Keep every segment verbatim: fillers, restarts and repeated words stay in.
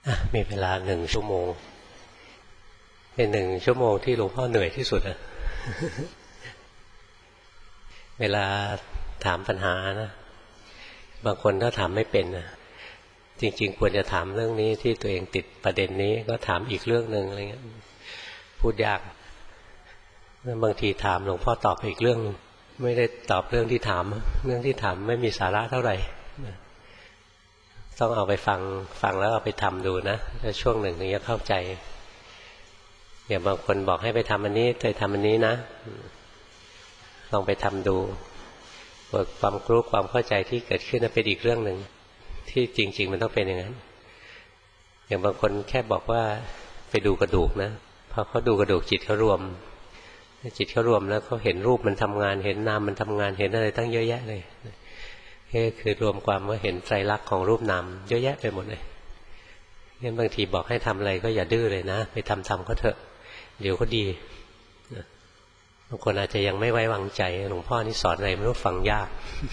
มีเวลาหนึ่งชั่วโมงเป็นหนึ่งชั่วโมงที่หลวงพ่อเหนื่อยที่สุดอะเวลาถามปัญหานะบางคนถ้าถามไม่เป็นนะจริงๆควรจะถามเรื่องนี้ที่ตัวเองติดประเด็นนี้ก็ถามอีกเรื่องหนึ่งอะไรเงี้ยพูดยากบางทีถามหลวงพ่อตอบอีกเรื่องไม่ได้ตอบเรื่องที่ถามเรื่องที่ถามไม่มีสาระเท่าไหร่ต้องเอาไปฟังฟังแล้วเอาไปทำดูนะถ้าช่วงหนึ่งถึงจะเข้าใจอย่างบางคนบอกให้ไปทำอันนี้เคยทำอันนี้นะลองไปทำดูความรู้ความเข้าใจที่เกิดขึ้นนั้นเป็นอีกเรื่องหนึ่งที่จริงๆมันต้องเป็นอย่างนั้นอย่างบางคนแค่บอกว่าไปดูกระดูกนะพอเขาดูกระดูกจิตเขารวมจิตเขารวมแล้วเขาเห็นรูปมันทำงานเห็นนามมันทำงานเห็นอะไรตั้งเยอะแยะเลยนี่คือรวมความว่าเห็นไตรลักษณ์ของรูปนามเยอะแยะไปหมดเลยงั้นบางทีบอกให้ทำอะไรก็อย่าดื้อเลยนะไปทำทำก็เถอะเดี๋ยวก็ดีบางคนอาจจะยังไม่ไว้วางใจหลวงพ่อนี่สอนอะไรไม่รู้ฟังยาก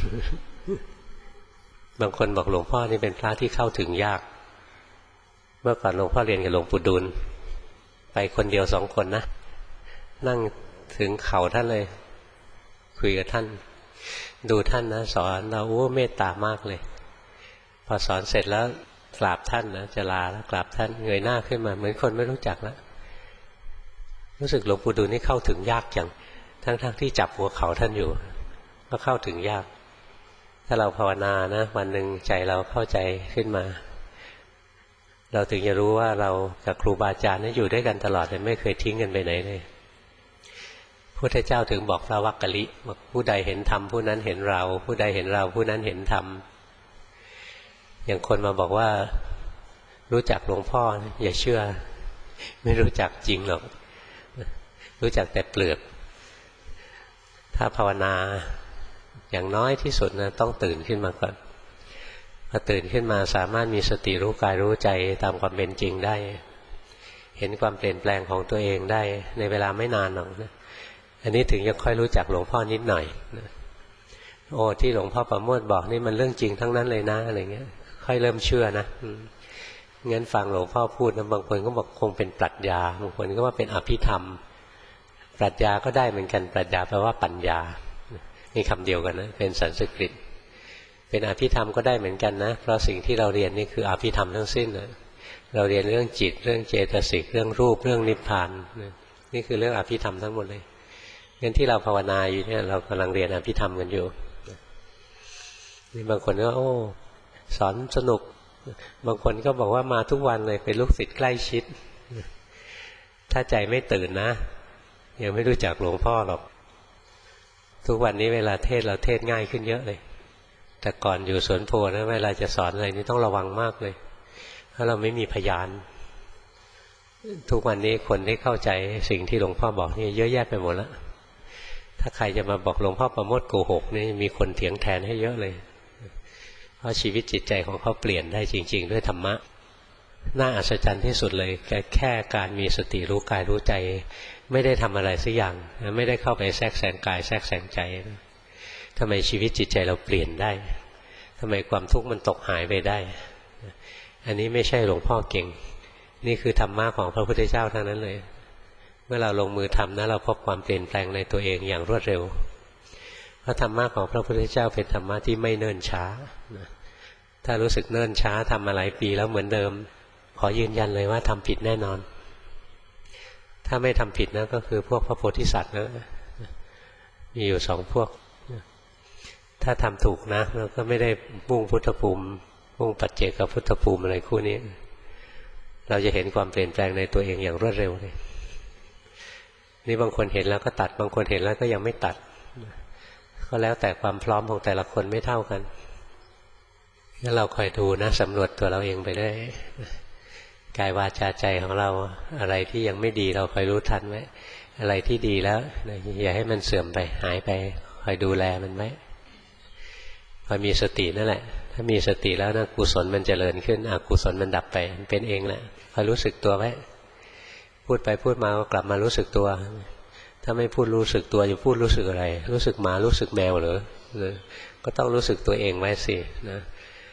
บางคนบอกหลวงพ่อนี่เป็นพระที่เข้าถึงยากเมื่อก่อนหลวงพ่อเรียนกับหลวงปู่ดูลไปคนเดียวสองคนนะนั่งถึงเข่าท่านเลยคุยกับท่านดูท่านนะสอนเราโอ้เมตตามากเลยพอสอนเสร็จแล้วกราบท่านนะจะลาแล้วกราบท่านเงยหน้าขึ้นมาเหมือนคนไม่รู้จักแล้วรู้สึกหลวงปู่ดูลนี่เข้าถึงยากจังทั้งๆ ท, ที่จับหัวเข่าท่านอยู่ก็เข้าถึงยากถ้าเราภาวนานะวันหนึ่งใจเราเข้าใจขึ้นมาเราถึงจะรู้ว่าเรากับครูบาอาจารย์นี่อยู่ด้วยกันตลอดเลยไม่เคยทิ้งกันไปไหนเลยพุทธเจ้าถึงบอกพระวักกลิบอกผู้ใดเห็นธรรมผู้นั้นเห็นเราผู้ใดเห็นเราผู้นั้นเห็นธรรมอย่างคนมาบอกว่ารู้จักหลวงพ่ออย่าเชื่อไม่รู้จักจริงหรอกรู้จักแต่เปลือกถ้าภาวนาอย่างน้อยที่สุดนะต้องตื่นขึ้นมาก่อนพอตื่นขึ้นมาสามารถมีสติรู้กายรู้ใจตามความเป็นจริงได้เห็นความเปลี่ยนแปลงของตัวเองได้ในเวลาไม่นานหรอกนะอันนี้ถึงจะค่อยรู้จักหลวงพ่อนิดหน่อยนะโอ้ที่หลวงพ่อประโมทบอกนี่มันเรื่องจริงทั้งนั้นเลยนะอะไรเงี้ยค่อยเริ่มเชื่อนะงั้นฟังหลวงพ่อพูดนะบางคนก็บอกคงเป็นปรัชญาบางคนก็ว่าเป็นอภิธรรมปรัชญาก็ได้เหมือนกันปรัชญาแปลว่าปัญญานี่คำเดียวกันนะเป็นสันสกฤตเป็นอภิธรรมก็ได้เหมือนกันนะเพราะสิ่งที่เราเรียนนี่คืออภิธรรมทั้งสิ้นนะเราเรียนเรื่องจิตเรื่องเจตสิกเรื่องรูปเรื่องนิพพานนี่คือเรื่องอภิธรรมทั้งหมดเลยงั้นที่เราภาวนาอยู่เนี่ยเรากำลังเรียนอภิธรรมกันอยู่นี่บางคนก็โอ้สอนสนุกบางคนก็บอกว่ามาทุกวันเลยเป็นลูกศิษย์ใกล้ชิดถ้าใจไม่ตื่นนะยังไม่รู้จักหลวงพ่อหรอกทุกวันนี้เวลาเทศเราเทศง่ายขึ้นเยอะเลยแต่ก่อนอยู่สวนโพนะเวลาจะสอนอะไรนี่ต้องระวังมากเลยเพราะเราไม่มีพยานทุกวันนี้คนที่เข้าใจสิ่งที่หลวงพ่อบอกนี่เยอะแยะไปหมดแล้วถ้าใครจะมาบอกหลวงพ่อประโมทโกหกนี่มีคนเถียงแทนให้เยอะเลยเพราะชีวิตจิตใจของเขาเปลี่ยนได้จริงๆด้วยธรรมะน่าอัศจรรย์ที่สุดเลยแค่การมีสติรู้กายรู้ใจไม่ได้ทำอะไรสักอย่างไม่ได้เข้าไปแทรกแซงกายแทรกแซงใจทำไมชีวิตจิตใจเราเปลี่ยนได้ทำไมความทุกข์มันตกหายไปได้อันนี้ไม่ใช่หลวงพ่อเก่งนี่คือธรรมะของพระพุทธเจ้าทั้งนั้นเลยเมื่อเราลงมือทำนะเราพบความเปลี่ยนแปลงในตัวเองอย่างรวดเร็วเพราะธรรมะของพระพุทธเจ้าเป็นธรรมะที่ไม่เนิ่นช้าถ้ารู้สึกเนิ่นช้าทำมาหลายปีแล้วเหมือนเดิมขอยืนยันเลยว่าทำผิดแน่นอนถ้าไม่ทำผิดนะก็คือพวกพระโพธิสัตว์นะมีอยู่สองพวกถ้าทำถูกนะเราก็ไม่ได้มุ่งพุทธภูมิมุ่งปัจเจกพุทธภูมิอะไรคู่นี้เราจะเห็นความเปลี่ยนแปลงในตัวเองอย่างรวดเร็วเลยนี่บางคนเห็นแล้วก็ตัดบางคนเห็นแล้วก็ยังไม่ตัดก็แล้วแต่ความพร้อมของแต่ละคนไม่เท่ากันงั้นเราคอยดูนะสำรวจตัวเราเองไปได้กายวาจาใจของเราอะไรที่ยังไม่ดีเราคอยรู้ทันไว้อะไรที่ดีแล้วอย่าให้มันเสื่อมไปหายไปคอยดูแลมันไว้คอยมีสตินั่นแหละถ้ามีสติแล้วนะกุศลมันเจริญขึ้นอกุศลมันดับไปมันเป็นเองแหละคอยรู้สึกตัวไว้พูดไปพูดมาก็กลับมารู้สึกตัวถ้าไม่พูดรู้สึกตัวจะพูดรู้สึกอะไรรู้สึกหมารู้สึกแมวเหรอก็ต้องรู้สึกตัวเองไว้สินะ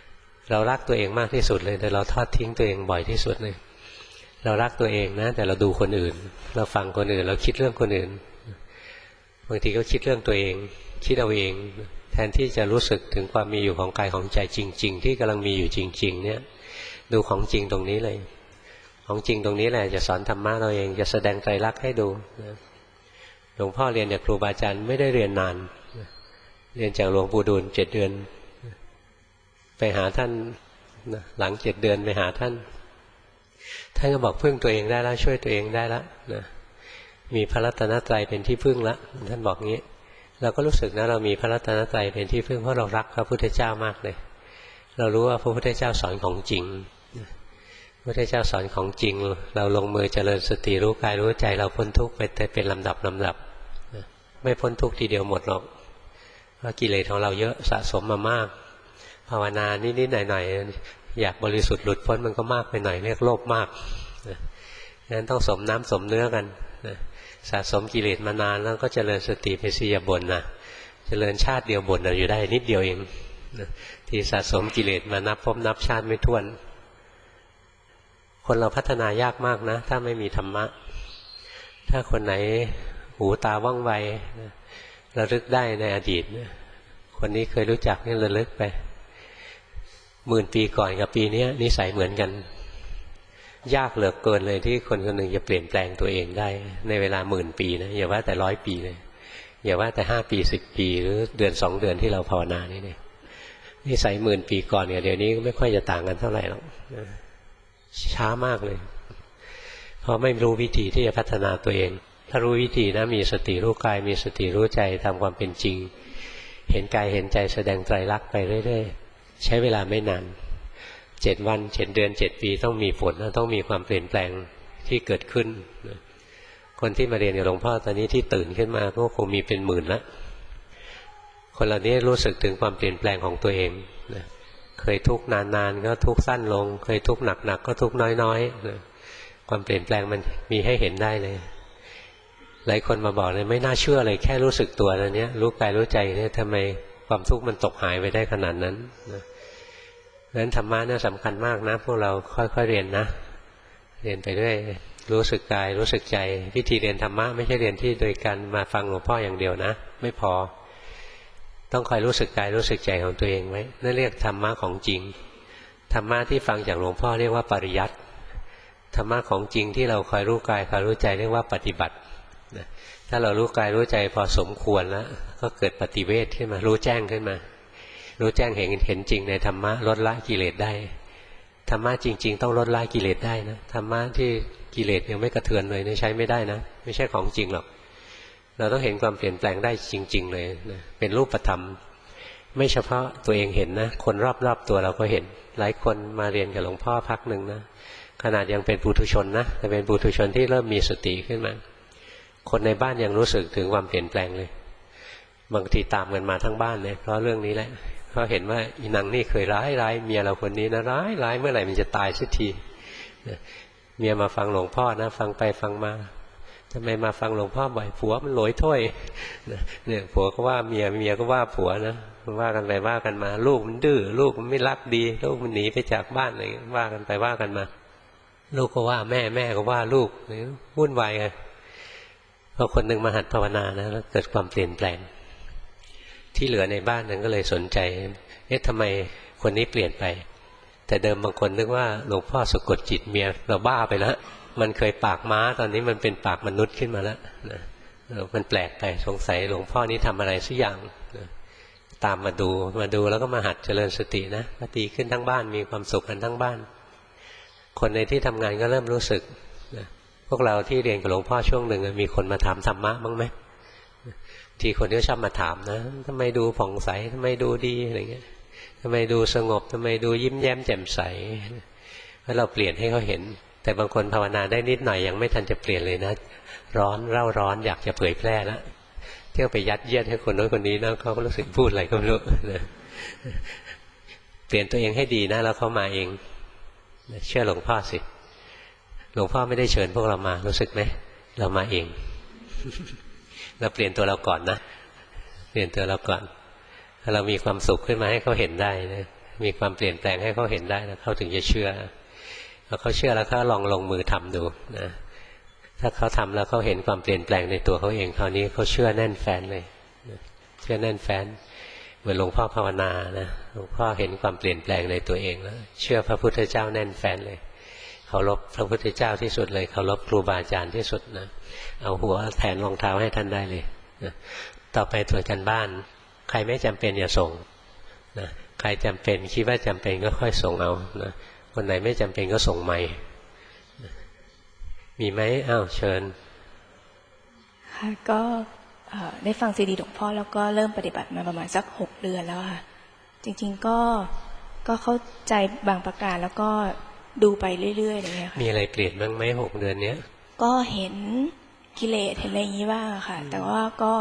เรารักตัวเองมากที่สุดเลยแต่เราทอดทิ้งตัวเองบ่อยที่สุดเลยเรารักตัวเองนะแต่เราดูคนอื่นเราฟังคนอื่นเราคิดเรื่องคนอื่นบางทีก็คิดเรื่องตัวเองคิดเอาเองแทนที่จะรู้สึกถึงความมีอยู่ของกายของใจจริงๆที่กำลังมีอยู่จริงๆเนี่ยดูของจริงตรงนี้เลยของจริงตรงนี้แหละจะสอนธรรมะเราเองจะแสดงไตรลักษณ์ให้ดูหลวงพ่อเรียนจากครูบาอาจารย์ไม่ได้เรียนนานเรียนจากหลวงปู่ดูลเจ็ดเดือนไปหาท่านหลังเจ็ดเดือนไปหาท่านท่านก็บอกพึ่งตัวเองได้แล้วช่วยตัวเองได้แล้วนะมีพระรัตนตรัยเป็นที่พึ่งแล้วท่านบอกงี้เราก็รู้สึกนะเรามีพระรัตนตรัยเป็นที่พึ่งเพราะเรารักพระพุทธเจ้ามากเลยเรารู้ว่าพระพุทธเจ้าสอนของจริงพระพุทธเจ้าสอนของจริงเราลงมือเจริญสติรู้กายรู้ใจเราพ้นทุกข์ไปแต่เป็นลำดับลำดับไม่พ้นทุกข์ทีเดียวหมดหรอกเพราะกิเลสของเราเยอะสะสมมามากภาวนานิดๆหน่อยๆอยากบริสุทธิ์หลุดพ้นมันก็มากไปหน่อยเรียกโลภมากงั้นต้องสมน้ำสมเนื้อกันสะสมกิเลสมานานแล้วก็เจริญสติไปสิอย่าบ่นนะเจริญชาติเดียวบ่นเราอยู่ได้นิดเดียวเองที่สะสมกิเลสมานับพบนับชาติไม่ถ้วนคนเราพัฒนายากมากนะถ้าไม่มีธรรมะถ้าคนไหนหูตาว่องไวระลึกได้ในอดีตคนนี้เคยรู้จักนี่ระลึกไปหมื่นปีก่อนกับปีนี้นิสัยเหมือนกันยากเหลือเกินเลยที่คนคนหนึ่งจะเปลี่ยนแปลงตัวเองได้ในเวลาหมื่นปีนะอย่าว่าแต่ร้อยปีเลยอย่าว่าแต่ห้าปีสิบปีหรือเดือนสองเดือนที่เราภาวนานี่เนี่ยนิสัยหมื่นปีก่อนเนี่ยเดี๋ยวนี้ไม่ค่อยจะต่างกันเท่าไหร่หรอกช้ามากเลยเพราะไม่รู้วิธีที่จะพัฒนาตัวเองถ้ารู้วิธีนะมีสติรู้กายมีสติรู้ใจตามความเป็นจริงเห็นกายเห็นใจแสดงไตรลักษณ์ไปเรื่อยๆใช้เวลาไม่นานเจ็ดวันเจ็ดเดือนเจ็ดปีต้องมีผลต้องมีความเปลี่ยนแปลงที่เกิดขึ้นคนที่มาเรียนกับหลวงพ่อตอนนี้ที่ตื่นขึ้นมาก็คงมีเป็นหมื่นละคนเหล่านี้รู้สึกถึงความเปลี่ยนแปลงของตัวเองเคยทุกข์นานๆก็ทุกข์สั้นลงเคยทุกข์หนักๆก็ทุกข์น้อยๆความเปลี่ยนแปลงมันมีให้เห็นได้เลยหลายคนมาบอกเลยไม่น่าเชื่อเลยแค่รู้สึกตัวแล้วเนี้ยรู้กายรู้ใจเนี่ยทำไมความทุกข์มันตกหายไปได้ขนาดนั้นนะนั้นธรรมะน่าสำคัญมากนะพวกเราค่อยๆเรียนนะเรียนไปเรื่อยรู้สึกกายรู้สึกใจวิธีเรียนธรรมะไม่ใช่เรียนที่โดยการมาฟังหลวงพ่ออย่างเดียวนะไม่พอต้องคอยรู้สึกกายรู้สึกใจของตัวเองไว้นั่นเรียกธรรมะของจริงธรรมะที่ฟังจากหลวงพ่อเรียกว่าปริยัติธรรมะของจริงที่เราคอยรู้กายคอยรู้ใจเรียกว่าปฏิบัติถ้าเรารู้กายรู้ใจพอสมควรแล้วก็เกิดปฏิเวทขึ้นมารู้แจ้งขึ้นมารู้แจ้งเห็นเห็นจริงในธรรมะลดละกิเลสได้ธรรมะจริงๆต้องลดละกิเลสได้นะธรรมะที่กิเลสยังไม่กระเทือนเลยนี่ใช้ไม่ได้นะไม่ใช่ของจริงหรอกเราต้องเห็นความเปลี่ยนแปลงได้จริงๆเลยนะเป็นรูปธรรมไม่เฉพาะตัวเองเห็นนะคนรอบๆตัวเราก็เห็นหลายคนมาเรียนกับหลวงพ่อพักหนึ่งนะขนาดยังเป็นปุถุชนนะแต่เป็นปุถุชนที่เริ่มมีสติขึ้นมาคนในบ้านยังรู้สึกถึงความเปลี่ยนแปลงเลยบางทีตามกันมาทั้งบ้านเลยเพราะเรื่องนี้แหละเขาเห็นว่าอีนางนี่เคยร้ายร้ายเมียเราคนนี้นะร้ายร้ายเมื่อไหร่มันจะตายสักทีเมียมาฟังหลวงพ่อนะฟังไปฟังมาทำไมมาฟังหลวงพ่อบ่อยผัวมันโหลอยถ้วยเนี่ยผัวก็ว่าเมียเมียก็ว่าผัวนะว่ากันไปว่ากันมาลูกมันดื้อลูกมันไม่รักดีลูกมันหนีไปจากบ้านอะไรว่ากันไปว่ากันมาลูกก็ว่าแม่แม่ก็ว่าลูกวุ่นวายไงพอคนหนึ่งมาหัดภาวนานะแล้วเกิดความเปลี่ยนแปลงที่เหลือในบ้านนั้นก็เลยสนใจเอ๊ะทำไมคนนี้เปลี่ยนไปแต่เดิมบางคนนึกว่าหลวงพ่อสะกดจิตเมียเราบ้าไปแล้วมันเคยปากม้าตอนนี้มันเป็นปากมนุษย์ขึ้นมาแล้วนะมันแปลกไปสงสัยหลวงพ่อนี้ทำอะไรสักอย่างนะตามมาดูมาดูแล้วก็มาหัดเจริญสตินะปฏิขึ้นทั้งบ้านมีความสุขกันทั้งบ้านคนในที่ทำงานก็เริ่มรู้สึกนะพวกเราที่เรียนกับหลวงพ่อช่วงหนึ่งมีคนมาถามธรรมะบ้างไหมทีคนก็ชอบมาถามนะทำไมดูผ่องใสทำไมดูดีอะไรเงี้ยทำไมดูสงบทำไมดูยิ้มแย้มแจ่มใสเพราะเราเปลี่ยนให้เขาเห็นแต่บางคนภาวนาได้นิดหน่อยยังไม่ทันจะเปลี่ยนเลยนะร้อนเร่าร้อนอยากจะเผยแพร่แล้วเที่ยวไปยัดเยียดให้คนโน้นคนนี้นะเขาก็รู้สึกพูดอะไรก็ไม่รู้นะเปลี่ยนตัวเองให้ดีนะแล้วเขามาเองเชื่อหลวงพ่อสิหลวงพ่อไม่ได้เชิญพวกเรามารู้สึกไหมเรามาเองเราเปลี่ยนตัวเราก่อนนะเปลี่ยนตัวเราก่อนถ้าเรามีความสุขขึ้นมาให้เขาเห็นได้นะมีความเปลี่ยนแปลงให้เขาเห็นได้นะเขาถึงจะเชื่อพอเขาเชื่อแล้วเขาลองลงมือทำดูนะถ้าเขาทำแล้วเขาเห็นความเปลี่ยนแปลงในตัวเขาเองคราวนี้เขาเชื่อแน่นแฟ้นเลยเชื่อแน่นแฟ้นเหมือนหลวงพ่อภาวนานะหลวงพ่อเห็นความเปลี่ยนแปลงในตัวเองแล้วเชื่อพระพุทธเจ้าแน่นแฟ้นเลยเคารพพระพุทธเจ้าที่สุดเลยเคารพครูบาอาจารย์ที่สุดนะเอาหัวแทนรองเท้าให้ท่านได้เลยนะต่อไปตรวจกันบ้านใครไม่จำเป็นอย่าส่งนะใครจำเป็นคิดว่าจำเป็นก็ค่อยส่งเอานะคนไหนไม่จำเป็นก็ส่งใหม่มีไหมอ้าวเชิญค่ะก็ได้ฟังซีดีหลวงพ่อแล้วก็เริ่มปฏิบัติมาประมาณสักหกเดือนแล้วค่ะจริงๆก็ก็เข้าใจบางประการแล้วก็ดูไปเรื่อยๆอย่างเงี้ยค่ะมีอะไรเปลี่ยนบ้างไหมหกเดือนเนี้ยก็เห็นกิเลสเห็นอะไรอย่างนี้บ้างค่ะแต่ว่าก็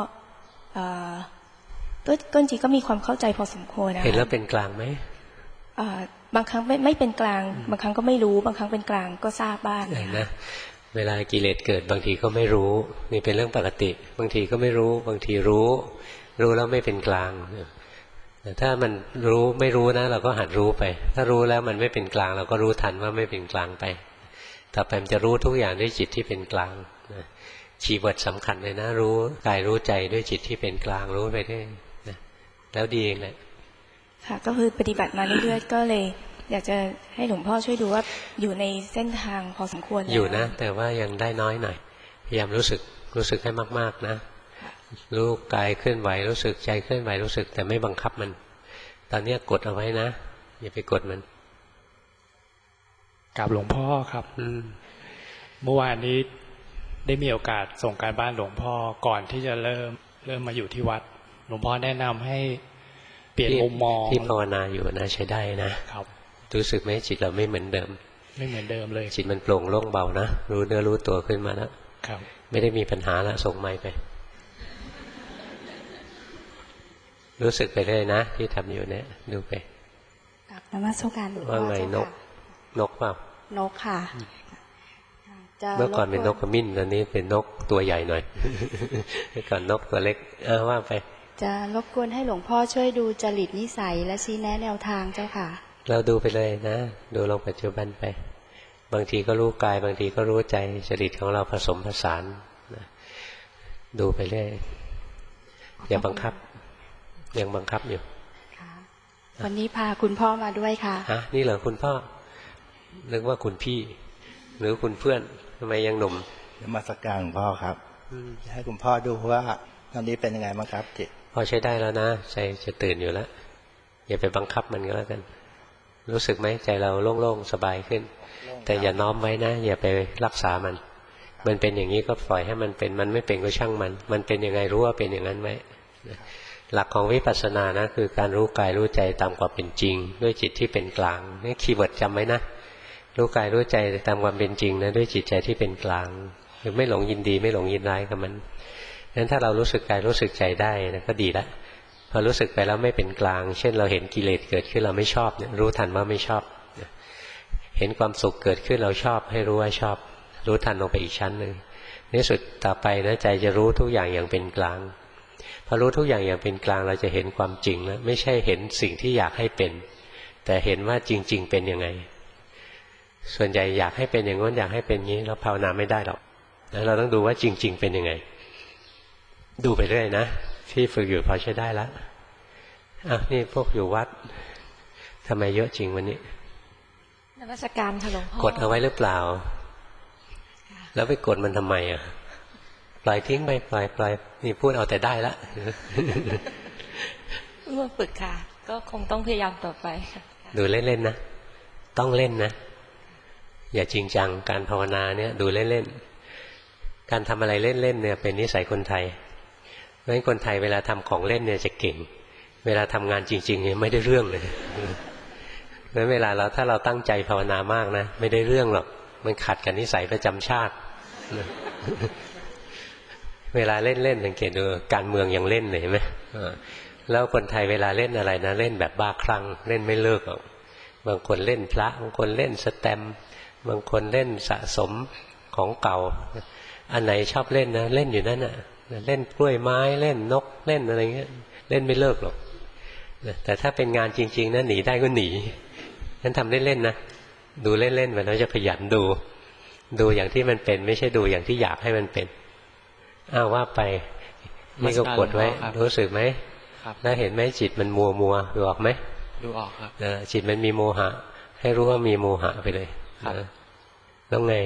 ก็จริงๆก็มีความเข้าใจพอสมควรนะเห็นแล้วเป็นกลางไหมบางครั้งไม่ไม่เป็นกลางบางครั้งก็ไม่รู้บางครั้งเป็นกลางก็ทราบบ้างนะเวลากิเลสเกิดบางทีก็ไม่รู้นี่เป็นเรื่องปกติบางทีก็ไม่รู้บางทีรู้รู้แล้วไม่เป็นกลางแต่ถ้ามันรู้ไม่รู้นะเราก็หัดรู้ไปถ้ารู้แล้วมันไม่เป็นกลางเราก็รู้ทันว่าไม่เป็นกลางไปต่อไปมันจะรู้ทุกอย่างด้วยจิตที่เป็นกลางชีวิตสำคัญเลยนะรู้กายรู้ใจด้วยจิตที่เป็นกลางรู้ไปได้แล้วดีเองแหละค่ะก็คือปฏิบัติมาเรื่อยๆก็เลยอยากจะให้หลวงพ่อช่วยดูว่าอยู่ในเส้นทางพอสมควรอยู่นะแต่ว่ายังได้น้อยหน่อยพยายามรู้สึกรู้สึกให้มากๆนะรู้กายเคลื่อนไหวรู้สึกใจเคลื่อนไหวรู้สึกแต่ไม่บังคับมันตอนนี้กดเอาไว้นะอย่าไปกดมันกับหลวงพ่อครับเมื่อวานนี้ได้มีโอกาสส่งการบ้านหลวงพ่อก่อนที่จะเริ่มเริ่มมาอยู่ที่วัดหลวงพ่อแนะนำให้เปลี่ยนมุมมองที่ภาวนาอยู่นะใช้ได้นะครับรู้สึกไหมจิตเราไม่เหมือนเดิมไม่เหมือนเดิมเลยจิตมันโปร่งโล่งเบานะรู้เนื้อรู้ตัวขึ้นมาแล้วครับไม่ได้มีปัญหาละส่งไมค์ไปรู้สึกไปเลยนะที่ทำอยู่เนี่ยดูไปกับนมัสการหลวงพ่อว่าไงนกนกเปล่านกค่ะเมื่อก่อนเป็นนกขมิ้นตอนนี้เป็นนกตัวใหญ่หน่อยเมื่อก่อนนกตัวเล็กเออว่าไปจะรบกวนให้หลวงพ่อช่วยดูจริตนิสัยและชี้แนะแนวทางเจ้าค่ะเราดูไปเลยนะดูลงปัจจุบันไปบางทีก็รู้กายบางทีก็รู้ใจจริตของเราผสมผสานนะดูไปเรื่อยอย่าบังคับยังบังคับอยู่วันนี้พาคุณพ่อมาด้วยค่ะฮะนี่เหรอคุณพ่อนึกว่าคุณพี่หรือคุณเพื่อนทำไมยังหนุ่มนมัสการหลวงพ่อครับให้คุณพ่อดูว่าตอนนี้เป็นยังไงบ้างครับจิตพอใช้ได้แล้วนะใจจะตื่นอยู่แล้วอย่าไปบังคับมันก็แล้วกันรู้สึกไหมใจเราโล่งๆสบายขึ้นแต่อย่าน้อมไว้นะอย่าไปรักษามันมันเป็นอย่างนี้ก็ปล่อยให้มันเป็นมันไม่เป็นก็ช่างมันมันเป็นยังไงรู้ว่าเป็นอย่างนั้นไหมหลักของวิปัสสนานะคือการรู้กายรู้ใจตามความเป็นจริงด้วยจิตที่เป็นกลางนี่คีย์เวิร์ดจำไว้นะรู้กายรู้ใจตามความเป็นจริงนะด้วยจิตใจที่เป็นกลางคือไม่หลงยินดีไม่หลงยินร้ายกับมันงั้นถ้าเรารู้สึกกายรู้สึกใจได้นะก็ดีละพอรู้สึกไปแล้วไม่เป็นกลางเช่นเราเห็นกิเลสเกิดขึ้นเราไม่ชอบเนี่ยรู้ทันว่าไม่ชอบเห็นความสุขเกิดขึ้นเราชอบให้รู้ว่าชอบรู้ทันลงไปอีกชั้นหนึ่งในสุดต่อไปนะใจจะรู้ทุกอย่างอย่างเป็นกลางพอรู้ทุกอย่างอย่างเป็นกลางเราจะเห็นความจริงแล้วไม่ใช่เห็นสิ่งที่อยากให้เป็นแต่เห็นว่าจริงๆเป็นยังไงส่วนใหญ่อยากให้เป็นอย่างนั้นอยากให้เป็นงี้เราภาวนาไม่ได้หรอกแล้วเราต้องดูว่าจริงๆเป็นยังไงดูไปเรื่อยนะที่ฝึกอยู่พอใช้ได้แล้วอ่ะนี่พวกอยู่วัดทำไมเยอะจริงวันนี้นมัสการค่ะหลวงพ่อกดเอาไว้หรือเปล่าแล้วไปกดมันทำไมอ่ะปล่อยทิ้งไปปล่อยปล่อยนี่พูดเอาแต่ได้ละเมื่อฝึกค่ะก็คงต้องพยายามต่อไปค่ะดูเล่นๆนะต้องเล่นนะอย่าจริงจังการภาวนาเนี่ยดูเล่นๆการทำอะไรเล่นๆเนี่ยเป็นนิสัยคนไทยเพราะฉะนั้นคนไทยเวลาทำของเล่นเนี่ยจะเก่งเวลาทำงานจริงๆเนี่ยไม่ได้เรื่องเลยเพราะฉะนั้นเวลาเราถ้าเราตั้งใจภาวนามากนะไม่ได้เรื่องหรอกมันขัดกับนิสัยประจำชาติเวลาเล่นๆสังเกตดูการเมืองยังเล่นเลยเห็นไหมแล้วคนไทยเวลาเล่นอะไรนะเล่นแบบบ้าคลั่งเล่นไม่เลิกหรอกบางคนเล่นพระบางคนเล่นสแตมป์บางคนเล่นสะสมของเก่าอันไหนชอบเล่นนะเล่นอยู่นั่นน่ะเล่นกล้วยไม้เล่นนกเล่นอะไรเงี้ยเล่นไม่เลิกหรอกแต่ถ้าเป็นงานจริงๆนะหนีได้ก็หนีงั้นทำเล่นๆนะดูเล่นๆไปแล้วจะขยันดูดูอย่างที่มันเป็นไม่ใช่ดูอย่างที่อยากให้มันเป็นอ้าวว่าไปนี่ก็กดไว้รู้สึกไหมแล้วเห็นไหมจิตมันมัวมัวดูออกไหมดูออกครับจิตมันมีโมหะให้รู้ว่ามีโมหะไปเลยแล้วไง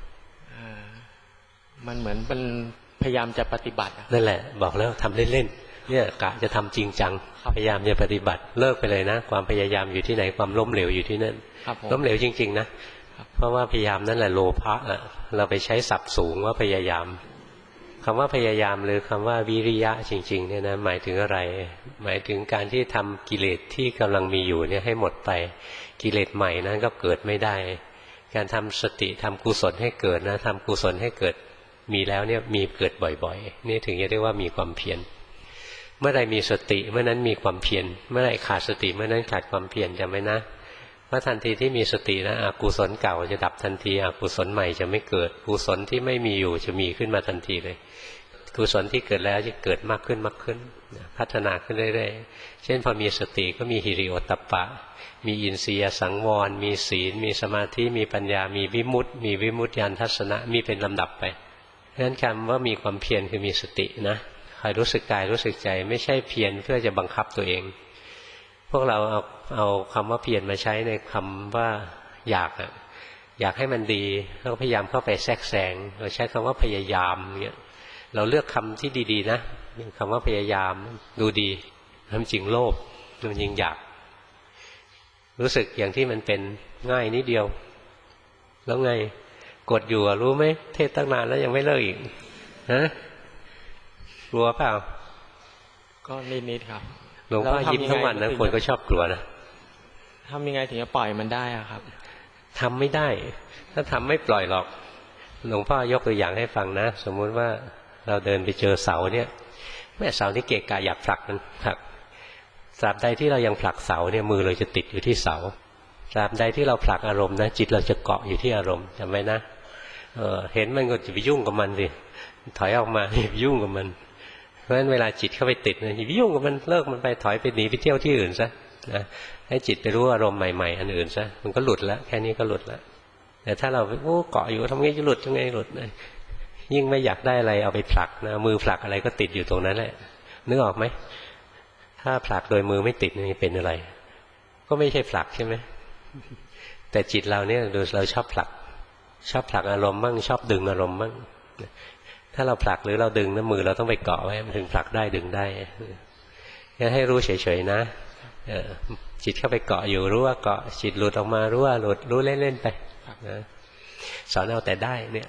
มันเหมือนเป็นพยายามจะปฏิบัตินั่นแหละบอกแล้วทำเล่นๆเนี่ยกะจะทำจริงจังพยายามจะปฏิบัติเลิกไปเลยนะความพยายามอยู่ที่ไหนความล้มเหลวอยู่ที่นั่นล้มเหลวจริงๆนะเพราะว่าพยายามนั่นแหละโลภะอ่ะเราไปใช้ศัพท์สูงว่าพยายามคำว่าพยายามหรือคำว่าวิริยะจริงๆเนี่ยนะหมายถึงอะไรหมายถึงการที่ทำกิเลสที่กำลังมีอยู่เนี่ยให้หมดไปกิเลสใหม่นั้นก็เกิดไม่ได้การทำสติทำกุศลให้เกิดนะทำกุศลให้เกิดมีแล้วเนี่ยมีเกิดบ่อยๆนี่ถึงจะเรียกว่ามีความเพียรเมื่อใดมีสติเมื่อนั้นมีความเพียรเมื่อใดขาดสติเมื่อนั้นขาดความเพียรจำไว้นะเพราะทันทีที่มีสตินะอกุศลเก่าจะดับทันทีอกุศลใหม่จะไม่เกิดกุศลที่ไม่มีอยู่จะมีขึ้นมาทันทีเลยกุศลที่เกิดแล้วจะเกิดมากขึ้นมากขึ้นพัฒนาขึ้นเรื่อยๆเช่นพอมีสติก็มีหิริโอตตัปปะมีอินทรียสังวรมีศีลมีสมาธิมีปัญญามีวิมุตติมีวิมุตติญาณทัศนะมีเป็นลำดับไปเพราะฉะนั้นคำว่ามีความเพียรคือมีสตินะคอยรู้สึกกายรู้สึกใจไม่ใช่เพียรเพื่อจะบังคับตัวเองพวกเราเอาเอาคำว่าเพียรมาใช้ในคำว่าอยากอะอยากให้มันดีเราพยายามเข้าไปแทรกแซงเราใช้คำว่าพยายามเงี้ยเราเลือกคำที่ดีๆนะคำว่าพยายามดูดีทำจริงโลภมันยิ่งอยากรู้สึกอย่างที่มันเป็นง่ายนิดเดียวแล้วไงกดอยู่รู้ไหมเทศตั้งนานแล้วยังไม่เลิกอีกฮะกลัวเปล่าก็นิดๆครับหลวงพ่อยิ้มทั้งวันนะคนก็ชอบกลัวนะทำยังไงถึงจะปล่อยมันได้อะครับทำไม่ได้ถ้าทำไม่ปล่อยหรอกหลวงพ่อยกตัวอย่างให้ฟังนะสมมุติว่าเราเดินไปเจอเสาเนี่ยแม่เสาที่เกะกะอยากผลักมันผลักตราบใดที่เรายังผลักเสาเนี่ยมือเราจะติดอยู่ที่เสาตราบใดที่เราผลักอารมณ์นะจิตเราจะเกาะอยู่ที่อารมณ์จำไว้นะเออเห็นมันก็จะไปยุ่งกับมันสิถอยออกมาอย่าไปยุ่งกับมันเพราะฉะนั้นเวลาจิตเข้าไปติดนะอย่าไปยุ่งกับมันเลิกมันไปถอยไปหนีไปเที่ยวที่อื่นซะนะให้จิตไปรู้อารมณ์ใหม่ๆอันอื่นซะมันก็หลุดแล้วแค่นี้ก็หลุดแล้วแต่ถ้าเราโอ้เกาะอยู่ทำไงจะหลุดทำไงหลุดยิ่งไม่อยากได้อะไรเอาไปผลักนะมือผลักอะไรก็ติดอยู่ตรงนั้นแหละนึกออกไหมถ้าผลักโดยมือไม่ติดนี่เป็นอะไรก็ไม่ใช่ผลักใช่ไหมแต่จิตเราเนี่ยดูเราชอบผลักชอบผลักอารมณ์บ้างชอบดึงอารมณ์บ้างถ้าเราผลักหรือเราดึงนะมือเราต้องไปเกาะไว้มันถึงผลักได้ดึงได้งั้นให้รู้เฉยๆนะจิตเข้าไปเกาะอยู่รู้ว่าเกาะจิตหลุดออกมารู้ว่าหลุดรู้เล่นๆไปนะสอนเอาแต่ได้เนี่ย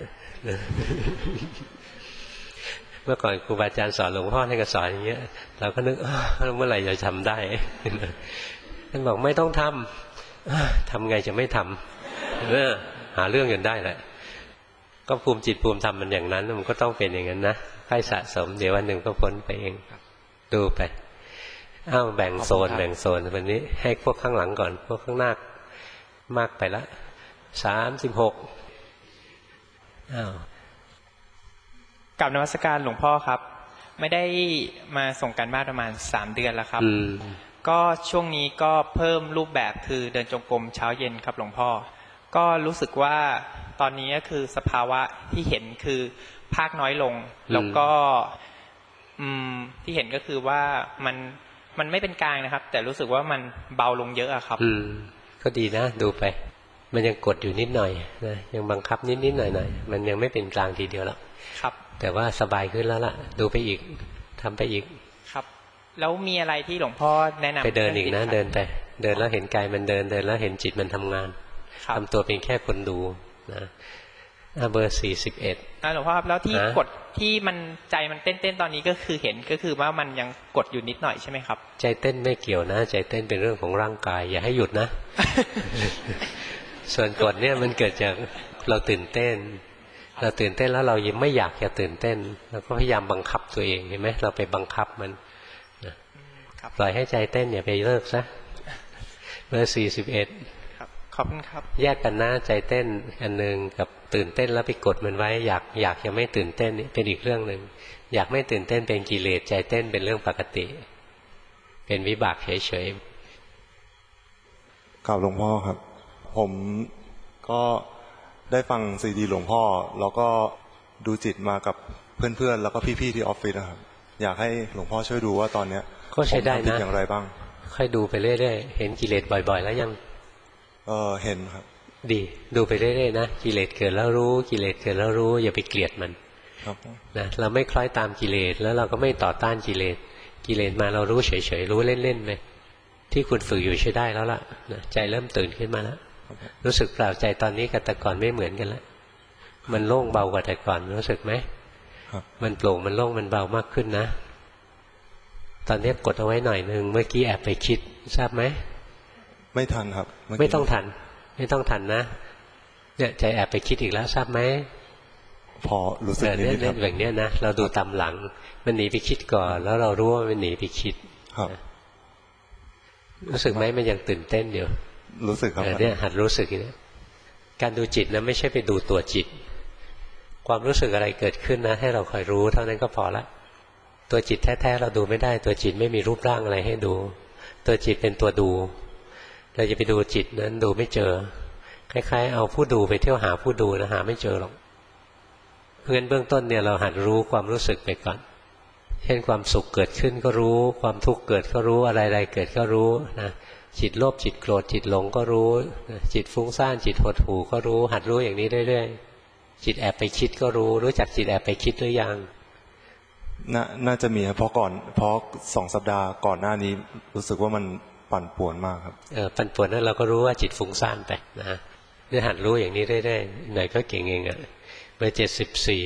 เมื่อก่อนครูบาอาจารย์สอนหลวงพ่อให้ก็สอนอย่างเงี้ยเราก็นึกเมื่อไหร่จะทำได้ท่านบอกไม่ต้องทำทำไงจะไม่ทำเออหาเรื่องกันได้แหละก็ภูมิจิตภูมิธรรมมันอย่างนั้นมันก็ต้องเป็นอย่างนั้นนะค่อยสะสมเดี๋ยววันหนึ่งก็พ้นไปเองดูไปอ้าวแบ่งโซนแบ่งโซนวันนี้ให้พวกข้างหลังก่อนพวกข้างหน้ามากไปละสามสิบหกอ้าวกราบนมัสการหลวงพ่อครับไม่ได้มาส่งการบ้านประมาณสามเดือนแล้วครับก็ช่วงนี้ก็เพิ่มรูปแบบคือเดินจงกรมเช้าเย็นครับหลวงพ่อก็รู้สึกว่าตอนนี้ก็คือสภาวะที่เห็นคือภาคน้อยลงแล้วก็อืมที่เห็นก็คือว่ามันมันไม่เป็นกลางนะครับแต่รู้สึกว่ามันเบาลงเยอะอะครับอืมก็ดีนะดูไปมันยังกดอยู่นิดหน่อยนะยังบังคับนิดนิดหน่อยหน่อยมันยังไม่เป็นกลางทีเดียวหรอกครับแต่ว่าสบายขึ้นแล้วล่ะดูไปอีกทำไปอีกครับแล้วมีอะไรที่หลวงพ่อแนะนำไปเดินอีกนะเดินไปเดินแล้วเห็นกายมันเดินเดินแล้วเห็นจิตมันทำงานทำตัวเป็นแค่คนดูนะเบอร์สี่สิบเอ็ดหลวงพ่อครับแล้วที่กดที่มันใจมันเต้นๆตอนนี้ก็คือเห็นก็คือว่ามันยังกดอยู่นิดหน่อยใช่ไหมครับใจเต้นไม่เกี่ยวนะใจเต้นเป็นเรื่องของร่างกายอย่าให้หยุดนะ ส่วนกดเนี่ยมันเกิดจากเราตื่นเต้นเราตื่นเต้นแล้วเรายังไม่อยากจะตื่นเต้นเราก็พยายามบังคับตัวเองเห็นไหมเราไปบังคับมันปล่อยให้ใจเต้นอย่าไปเลิกซะเบอร์สี่สิบเอ็ดขอบคุณครับแยกกันนะใจเต้นอันหนึ่งกับตื่นเต้นแล้วไปกดมันไว้อยากอยากยังไม่ตื่นเต้นนี่เป็นอีกเรื่องหนึ่งอยากไม่ตื่นเต้นเป็นกิเลสใจเต้นเป็นเรื่องปกติเป็นวิบากเฉยๆกราบหลวงพ่อครับผมก็ได้ฟังซีดีหลวงพ่อแล้วก็ดูจิตมากับเพื่อนๆแล้วก็พี่ๆที่ออฟฟิศนะครับอยากให้หลวงพ่อช่วยดูว่าตอนเนี้ยก็ใช้ได้นะอย่างไรบ้างค่อยดูไปเรื่อยๆเห็นกิเลสบ่อยๆแล้วยังเออเห็นครับดีดูไปเรื่อยๆนะกิเลสเกิดแล้วรู้กิเลสเกิดแล้วรู้อย่าไปเกลียดมันนะเราไม่คล้อยตามกิเลสแล้วเราก็ไม่ต่อต้านกิเลสกิเลสมาเรารู้เฉยๆรู้เล่นๆไปที่คุณฝึกอยู่ใช้ได้แล้วล่ะนะใจเริ่มตื่นขึ้นมาแล้วรู้สึกเปล่าใจตอนนี้กับแต่ก่อนไม่เหมือนกันแล้วมันโล่งเบากว่าแต่ก่อนรู้สึกไหมมันโปร่งมันโล่งมันเบามากขึ้นนะตอนนี้กดเอาไว้หน่อยนึงเมื่อกี้แอบไปคิดทราบไหมไม่ทันครับไม่ต้องทันไม่ต้องทันนะเนี่ยใจแอบไปคิดอีกแล้วทราบไหมพอรู้สึกนิดๆแบบนี้นะเราดูตามหลังมันหนีไปคิดก่อนแล้วเรารู้ว่ามันหนีไปคิดรู้สึกไหมมันยังตื่นเต้นอยู่รู้สึกครับเนี่ยหัดรู้สึกอย่างนี้การดูจิตนะไม่ใช่ไปดูตัวจิตความรู้สึกอะไรเกิดขึ้นนะให้เราคอยรู้เท่านั้นก็พอละตัวจิตแท้ๆเราดูไม่ได้ตัวจิตไม่มีรูปร่างอะไรให้ดูตัวจิตเป็นตัวดูเราจะไปดูจิตนั้นดูไม่เจอคล้ายๆเอาผู้ดูไปเที่ยวหาผู้ดูนะหาไม่เจอหรอกเพราะงั้นเบื้องต้นเนี่ยเราหัดรู้ความรู้สึกไปก่อนเช่นความสุขเกิดขึ้นก็รู้ความทุกข์เกิดก็รู้อะไรๆเกิดก็รู้นะจิตโลภจิตโกรธจิตหลงก็รู้จิตฟุ้งซ่านจิตหดหู่ก็รู้หัดรู้อย่างนี้เรื่อยๆจิตแอบไปคิดก็รู้รู้จักจิตแอบไปคิดหรือยังน่าน่าจะมีครับเพราะก่อนเพราะสองสัปดาห์ก่อนหน้านี้รู้สึกว่ามันปั่นป่วนมากครับเออปั่นป่วนนั้นเราก็รู้ว่าจิตฟุ้งซ่านไปนะนี่หัดรู้อย่างนี้เรื่อยๆหน่อยก็เก่งเองอ่ะเบอร์เจ็ดสิบสี่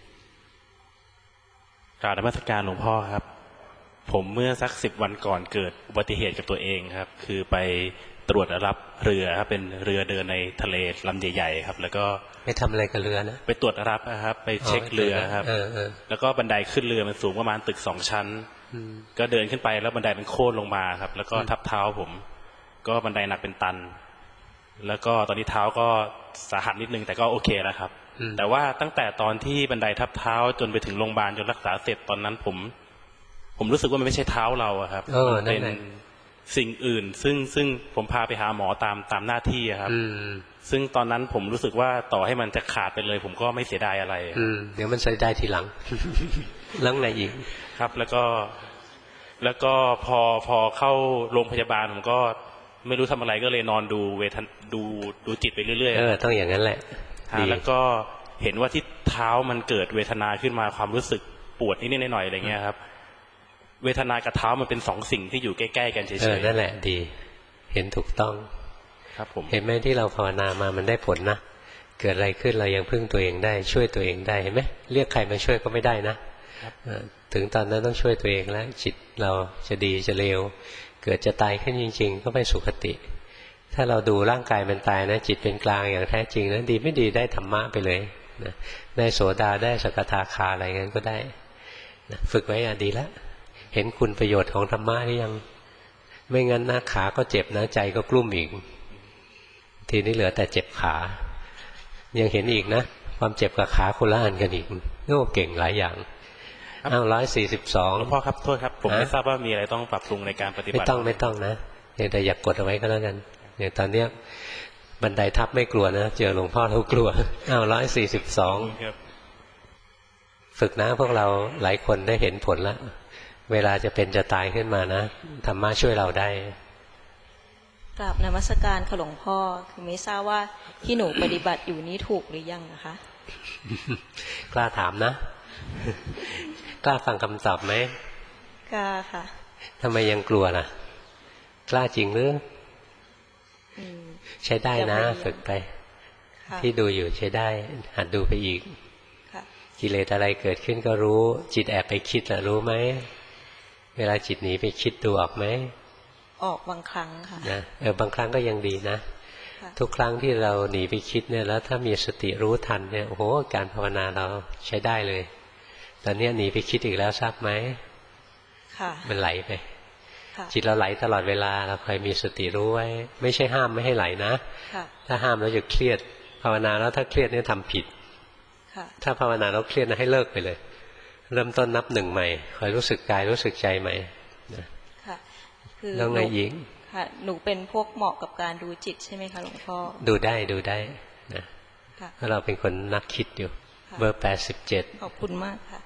กราบนมัสการหลวงพ่อครับผมเมื่อสักสิบวันก่อนเกิดอุบัติเหตุกับตัวเองครับคือไปตรวจรับเรือครับเป็นเรือเดินในทะเลลำใหญ่ๆครับแล้วก็ไปทำอะไรกับเรือนะไปตรวจรับนะครับไปเช็คเรือครับแล้วก็บันไดขึ้นเรือมันสูงประมาณตึกสองชั้นก็เดินขึ้นไปแล้วบันไดมันโค่นลงมาครับแล้วก็ทับเท้าผมก็บันไดหนักเป็นตันแล้วก็ตอนนี้เท้าก็สาหัสนิดนึงแต่ก็โอเคแล้วครับแต่ว่าตั้งแต่ตอนที่บันไดทับเท้าจนไปถึงโรงพยาบาลจนรักษาเสร็จตอนนั้นผมผมรู้สึกว่ามันไม่ใช่เท้าเราครับมันเป็นสิ่งอื่นซึ่งซึ่งผมพาไปหาหมอตามตามหน้าที่ครับซึ่งตอนนั้นผมรู้สึกว่าต่อให้มันจะขาดไปเลยผมก็ไม่เสียดายอะไรเดี๋ยวมันเสียดายทีหลังหลังไหนอีกครับแล้วก็แล้วก็พอพอเข้าโรงพยาบาลผมก็ไม่รู้ทำอะไรก็เลยนอนดูเวทดูดูจิตไปเรื่อยๆเออต้องอย่างนั้นแหละแล้วก็เห็นว่าที่เท้ามันเกิดเวทนาขึ้นมาความรู้สึกปวดนิดๆหน่อยๆอะไรเงี้ยครับเวทนากับเท้ามันเป็นสองสิ่งที่อยู่ใกล้ๆกันเฉยๆเออนั่นแหละดีเห็นถูกต้องครับผมเห็นไหมที่เราภาวนามามันได้ผลนะเกิดอะไรขึ้นเรายังพึ่งตัวเองได้ช่วยตัวเองได้เห็นไหมเรียกใครมาช่วยก็ไม่ได้นะถึงตอนนั้นต้องช่วยตัวเองแล้วจิตเราจะดีจะเลวเกิดจะตายขึ้นจริงๆก็ไปสุคติถ้าเราดูร่างกายมันตายนะจิตเป็นกลางอย่างแท้จริงนะดีไม่ดีได้ธรรมะไปเลยนะได้โสดาได้สกทาคาอะไรงั้นก็ได้นะฝึกไว้อ่ะดีแล้วเห็นคุณประโยชน์ของธรรมะหรือยังไม่งั้นนะขาก็เจ็บนะใจก็กลุ้มอีกทีนี้เหลือแต่เจ็บขายังเห็นอีกนะความเจ็บกับขาคนละอันกันอีกโง่เก่งหลายอย่างอ้าวร้อยสี่สิบสองหลวงพ่อครับโทษครับผมไม่ทราบว่ามีอะไรต้องปรับปรุงในการปฏิบัติไม่ต้องไม่ต้องนะแต่อยากกดเอาไว้ก็แล้วกันเนี่ยตอนเนี้ยบันไดทับไม่กลัวนะเจอหลวงพ่อเรากลัวอ้าวร้อยสี่สิบสองฝึกนะพวกเราหลายคนได้เห็นผลแล้วเวลาจะเป็นจะตายขึ้นมานะธรรมะช่วยเราได้กราบนมัสการค่ะหลวงพ่อคือไม่ทราบว่าที่หนูปฏิบัติอยู่นี้ถูกหรือยังนะคะกล้าถามนะกล้าฟังคำตอบไหมกล้าค่ะทำไมยังกลัวล่ะกล้าจริงหรือใช้ได้นะฝึกไปที่ดูอยู่ใช้ได้หัดดูไปอีกกิเลสอะไรเกิดขึ้นก็รู้จิตแอบไปคิดล่ะรู้ไหมเวลาจิตหนีไปคิดดูออกไหมออกบางครั้งค่ะนะเออบางครั้งก็ยังดีนะทุกครั้งที่เราหนีไปคิดเนี่ยแล้วถ้ามีสติรู้ทันเนี่ยโอ้โหการภาวนาเราใช้ได้เลยตอนนี้หนีไปคิดอีกแล้วทราบไหมค่ะมันไหลไปจิตเราไหลตลอดเวลาเราคอยมีสติรู้ไว้ไม่ใช่ห้ามไม่ให้ไหลนะถ้าห้ามแล้วจะเครียดภาวนาแล้วถ้าเครียดเนี่ยทำผิดถ้าภาวนาแล้วเครียดนะให้เลิกไปเลยเริ่มต้นนับหนึ่งใหม่คอยรู้สึกกายรู้สึกใจใหม่ค่ะคือแล้วไงหญิงค่ะหนูเป็นพวกเหมาะกับการดูจิตใช่ไหมคะหลวงพ่อดูได้ดูได้นะเพราะเราเป็นคนนักคิดอยู่เบอร์แปดสิบเจ็ดขอบคุณมากค่ะ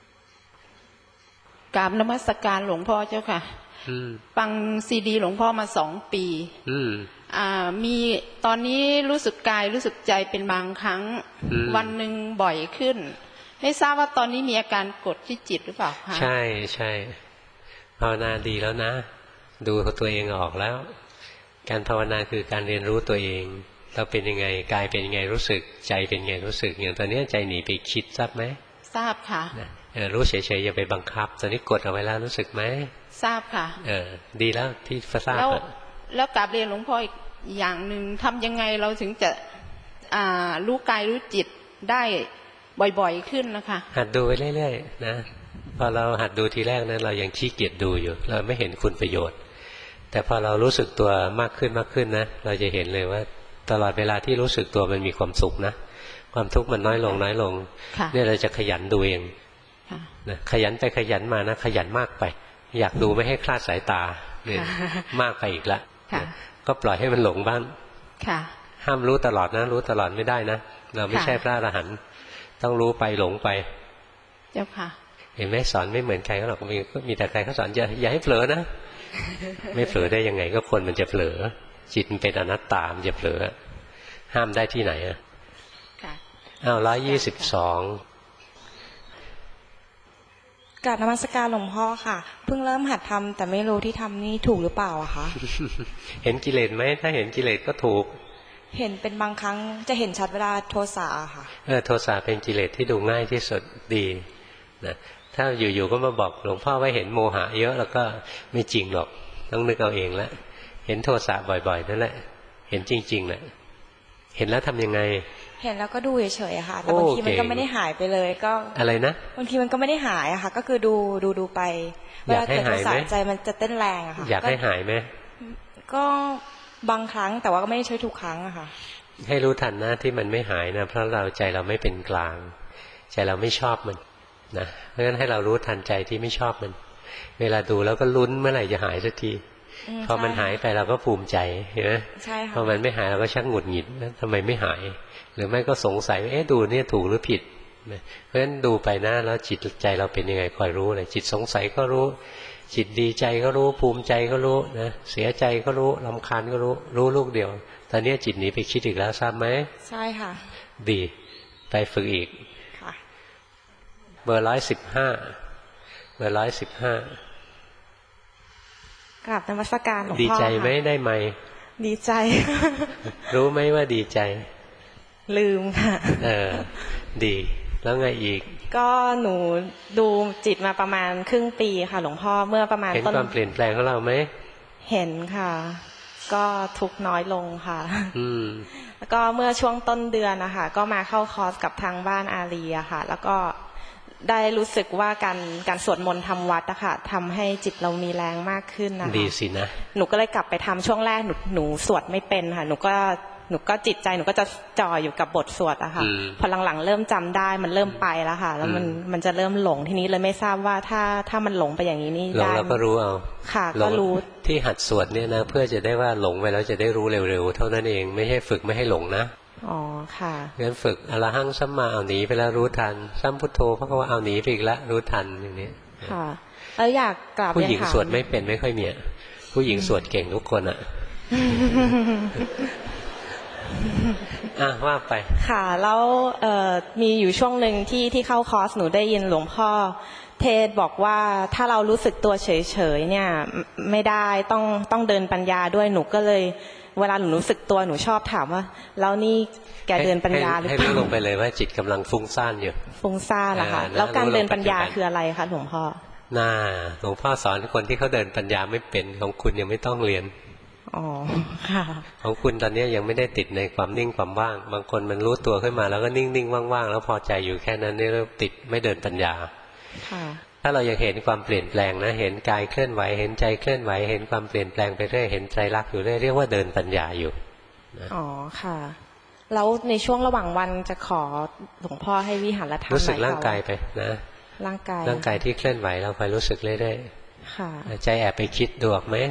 กราบนมัสการหลวงพ่อเจ้าค่ะฟังซีดีหลวงพ่อมาสองปีอ่ามีตอนนี้รู้สึกกายรู้สึกใจเป็นบางครั้งวันหนึ่งบ่อยขึ้นไม่ทราบว่าตอนนี้มีอาการกดที่จิตหรือเปล่าคะใช่ใช่ภาวนาดีแล้วนะดูตัวเองออกแล้วการภาวนาคือการเรียนรู้ตัวเองเราเป็นยังไงกายเป็นยังไงรู้สึกใจเป็นยังไงรู้สึกอย่างตอนนี้ใจหนีไปคิดทราบไหมทราบค่ะรู้เฉยๆอย่าไปบังคับตอนนี้กดเอาไว้แล้วรู้สึกไหมทราบค่ะเออดีแล้วที่ทราบแล้วแล้วกราบเรียนหลวงพ่ออีกอย่างหนึ่งทำยังไงเราถึงจะอ่ารู้กายรู้จิตได้บ่อยๆขึ้นนะคะหัดดูไปเรื่อยๆนะพอเราหัดดูทีแรกนั้นเรายังขี้เกียจดูอยู่เราไม่เห็นคุณประโยชน์แต่พอเรารู้สึกตัวมากขึ้นมากขึ้นนะเราจะเห็นเลยว่าตลอดเวลาที่รู้สึกตัวมันมีความสุขนะความทุกข์มันน้อยลงน้อยลงเนี่ยเราจะขยันดูเองนะขยันไปขยันมานะขยันมากไปอยากดูไม่ให้คลาดสายตาเนี่ยมากไปอีกละก็ปล่อยให้มันหลงบ้างห้ามรู้ตลอดนะรู้ตลอดไม่ได้นะเราไม่ใช่พระอรหันต์ต้องรู้ไปหลงไปเจ้าค่ะเห็นไหมสอนไม่เหมือนใครก็หรอกมีมีแต่ใครเขาสอนอย่าอย่าให้เผลอนะไม่เผลอได้ยังไงก็คนมันจะเผลอจิตมันเป็นอนัตตามันจะเผลอห้ามได้ที่ไหนอ่ะอ้าวร้อยยี่สิบสองกราบนมัสการหลวงพ่อค่ะเพิ่งเริ่มหัดทำแต่ไม่รู้ที่ทำนี่ถูกหรือเปล่าอะคะเห็นกิเลสไหมถ้าเห็นกิเลสก็ถูกเห็นเป็นบางครั้งจะเห็นชัดเวลาโทสะค่ะเออโทสะเป็นกิเลสที่ดูง่ายที่สุดดีนะถ้าอยู่ๆก็มาบอกหลวงพ่อว่าเห็นโมหะเยอะแล้วก็ไม่จริงหรอกต้องนึกเอาเองแล้วเห็นโทสะบ่อยๆนั่นแหละเห็นจริงๆแหละเห็นแล้วทำยังไงเห็นแล้วก็ดูเฉยๆค่ะแต่บางทีมันก็ไม่ได้หายไปเลยก็อะไรนะบางทีมันก็ไม่ได้หายอะค่ะก็คือดูดูดูไปเวลาเกิดโทสะใจมันจะเต้นแรงอะค่ะอยากให้หายไหมก็บางครั้งแต่ว่าก็ไม่ได้ใช้ทุกครั้งอะค่ะให้รู้ทันนะที่มันไม่หายนะเพราะเราใจเราไม่เป็นกลางใจเราไม่ชอบมันนะเพราะฉะนั้นให้เรารู้ทันใจที่ไม่ชอบมันเวลาดูแล้วก็ลุ้นเมื่อไหร่จะหายสักทีพอมันหายไปเราก็ภูมิใจเห็นไหมพอมันไม่หายเราก็ชักหงุดหงิดทำไมไม่หายหรือไม่ก็สงสัยว่าเอ๊ะดูเนี่ยถูกหรือผิดเพราะฉะนั้นดูไปนะแล้วจิตใจเราเป็นยังไงคอยรู้เลยจิตสงสัยก็รู้จิตดีใจก็รู้ภูมิใจก็รู้นะเสียใจก็รู้รำคาญก็รู้รู้ลูกเดียวตอนนี้จิตหนีไปคิดอีกแล้วทราบไหมใช่ค่ะดีไปฝึกอีกเบอร์ร้อยสิบห้าเบอร์ร้อยสิบห้ากราบนมัสการหลวงพ่อดีใจไหมได้ไหมดีใจรู้ไหมว่าดีใจลืมค่ะเออดีแล้วไงอีกก็หนูดูจิตมาประมาณครึ่งปีค่ะหลวงพ่อเมื่อประมาณเห็นความเปลี่ยนแปลงของเราไหมเห็นค่ะก็ทุกน้อยลงค่ะอืมแล้วก็เมื่อช่วงต้นเดือนนะคะก็มาเข้าคอร์สกับทางบ้านอารีอะค่ะแล้วก็ได้รู้สึกว่าการการสวดมนต์ทำวัดอะค่ะทำให้จิตเรามีแรงมากขึ้นนะคะดีสินะหนูก็เลยกลับไปทำช่วงแรกหนูหนูสวดไม่เป็นค่ะหนูก็หนูก็จิตใจหนูก็จะจ่ออยู่กับบทสวดอะค่ะพอหลังๆเริ่มจำได้มันเริ่มไปแล้วค่ะแล้วมันมันจะเริ่มหลงทีนี้เลยไม่ทราบว่าถ้าถ้ามันหลงไปอย่างนี้นี่ได้เราก็รู้เอาค่ะก็รู้ที่หัดสวดเนี่ยนะเพื่อจะได้ว่าหลงไปแล้วจะได้รู้เร็วๆเท่านั้นเองไม่ให้ฝึกไม่ให้หลงนะอ๋อค่ะงั้นฝึกอรหังสัมมาเอาหนีไปแล้วรู้ทันสัมพุทโธเพราะว่าเอาหนีไปอีกแล้วรู้ทันอย่างนี้ค่ะแล้วอยากกลับผู้หญิงสวดไม่เป็นไม่ค่อยมีผู้หญิงสวดเก่งทุกคนอ่ะอ่ะว่าไปค่ะแล้วเอ่อมีอยู่ช่วงหนึ่งที่ที่เข้าคอร์สหนูได้ยินหลวงพ่อเทศบอกว่าถ้าเรารู้สึกตัวเฉยๆเนี่ยไม่ได้ต้องต้องเดินปัญญาด้วยหนูก็เลยเวลาหนูรู้สึกตัวหนูชอบถามว่าแล้วนี่แกเดินปัญญาหรือเปล่าให้รู้ลงไปเลยว่าจิตกำลังฟุ้งซ่านอยู่ฟุ้งซ่านนะคะแล้วการเดินปัญญาคืออะไรคะหลวงพ่อน่าหลวงพ่อสอนคนที่เขาเดินปัญญาไม่เป็นของคุณยังไม่ต้องเรียนอ๋อค่ะของคุณตอนนี้ยังไม่ได้ติดในความนิ่งความว่างบางคนมันรู้ตัวขึ้นมาแล้วก็นิ่งๆว่างๆแล้วพอใจอยู่แค่นั้นนี่เริ่มติดไม่เดินปัญญาค่ะถ้าเรายังเห็นความเปลี่ยนแปลงนะเห็นกายเคลื่อนไหวเห็นใจเคลื่อนไหวเห็นความเปลี่ยนแปลงไปเรื่อยเห็นไตรลักษณ์อยู่เรื่อยเรียกว่าเดินปัญญาอยู่อ๋อค่ะแล้วในช่วงระหว่างวันจะขอหลวงพ่อให้วิหารธรรมรู้สึกร่างกายไปนะร่างกายร่างกายที่เคลื่อนไหวเราคอยรู้สึกเรื่อยๆค่ะใจแอบไปคิดดูออกไหม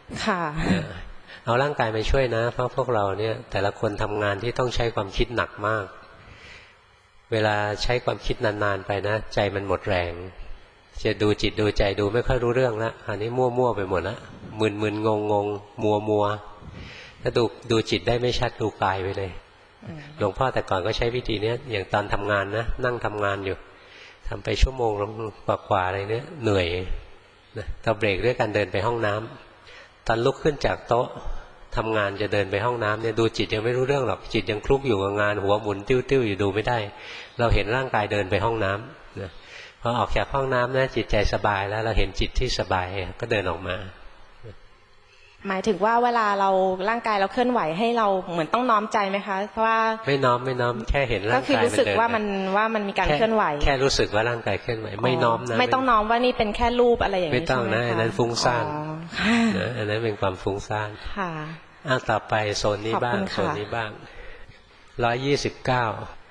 ค่ะเอาร่างกายมาช่วยนะเพราะพวกเราเนี่ยแต่ละคนทำงานที่ต้องใช้ความคิดหนักมากเวลาใช้ความคิดนานๆไปนะใจมันหมดแรงจะดูจิตดูใจดูไม่ค่อยรู้เรื่องละอันนี้มั่วๆไปหมดละมึนๆงงๆมัวๆถ้าดูดูจิตได้ไม่ชัดดูกายไปเลยหลวงพ่อแต่ก่อนก็ใช้วิธีนี้อย่างตอนทำงานนะนั่งทำงานอยู่ทำไปชั่วโมงกว่าๆอะไรเนี่ยเหนื่อยนะตอนเบรกด้วยการเดินไปห้องน้ำตอนลุกขึ้นจากโต๊ะทำงานจะเดินไปห้องน้ำเนี่ยดูจิตยังไม่รู้เรื่องหรอกจิตยังคลุกอยู่กับงานหัวหมุนติ้วๆอยู่ดูไม่ได้เราเห็นร่างกายเดินไปห้องน้ำนะพอออกจากห้องน้ำนะจิตใจสบายแล้วเราเห็นจิตที่สบายก็เดินออกมาหมายถึงว่าเวลาเราร่างกายเราเคลื่อนไหวให้เราเหมือนต้องน้อมใจไหมคะเพราะว่าไม่น้อมไม่น้อมแค่เห็นร่างกายก็คือรู้สึกว่ามันว่ามันมีการเคลื่อนไหวแค่รู้สึกว่าร่างกายเคลื่อนไหวไม่น้อมนะไม่ต้องน้อมว่านี่เป็นแค่รูปอะไรอย่างนี้ไม่ต้องนะอันนั้นฟุ้งซ่านนะอันนั้นเป็นความฟุ้งซ่านค่ะอ้าวต่อไปโซนนี้บ้างโซนนี้บ้างร้อยยี่สิบเก้า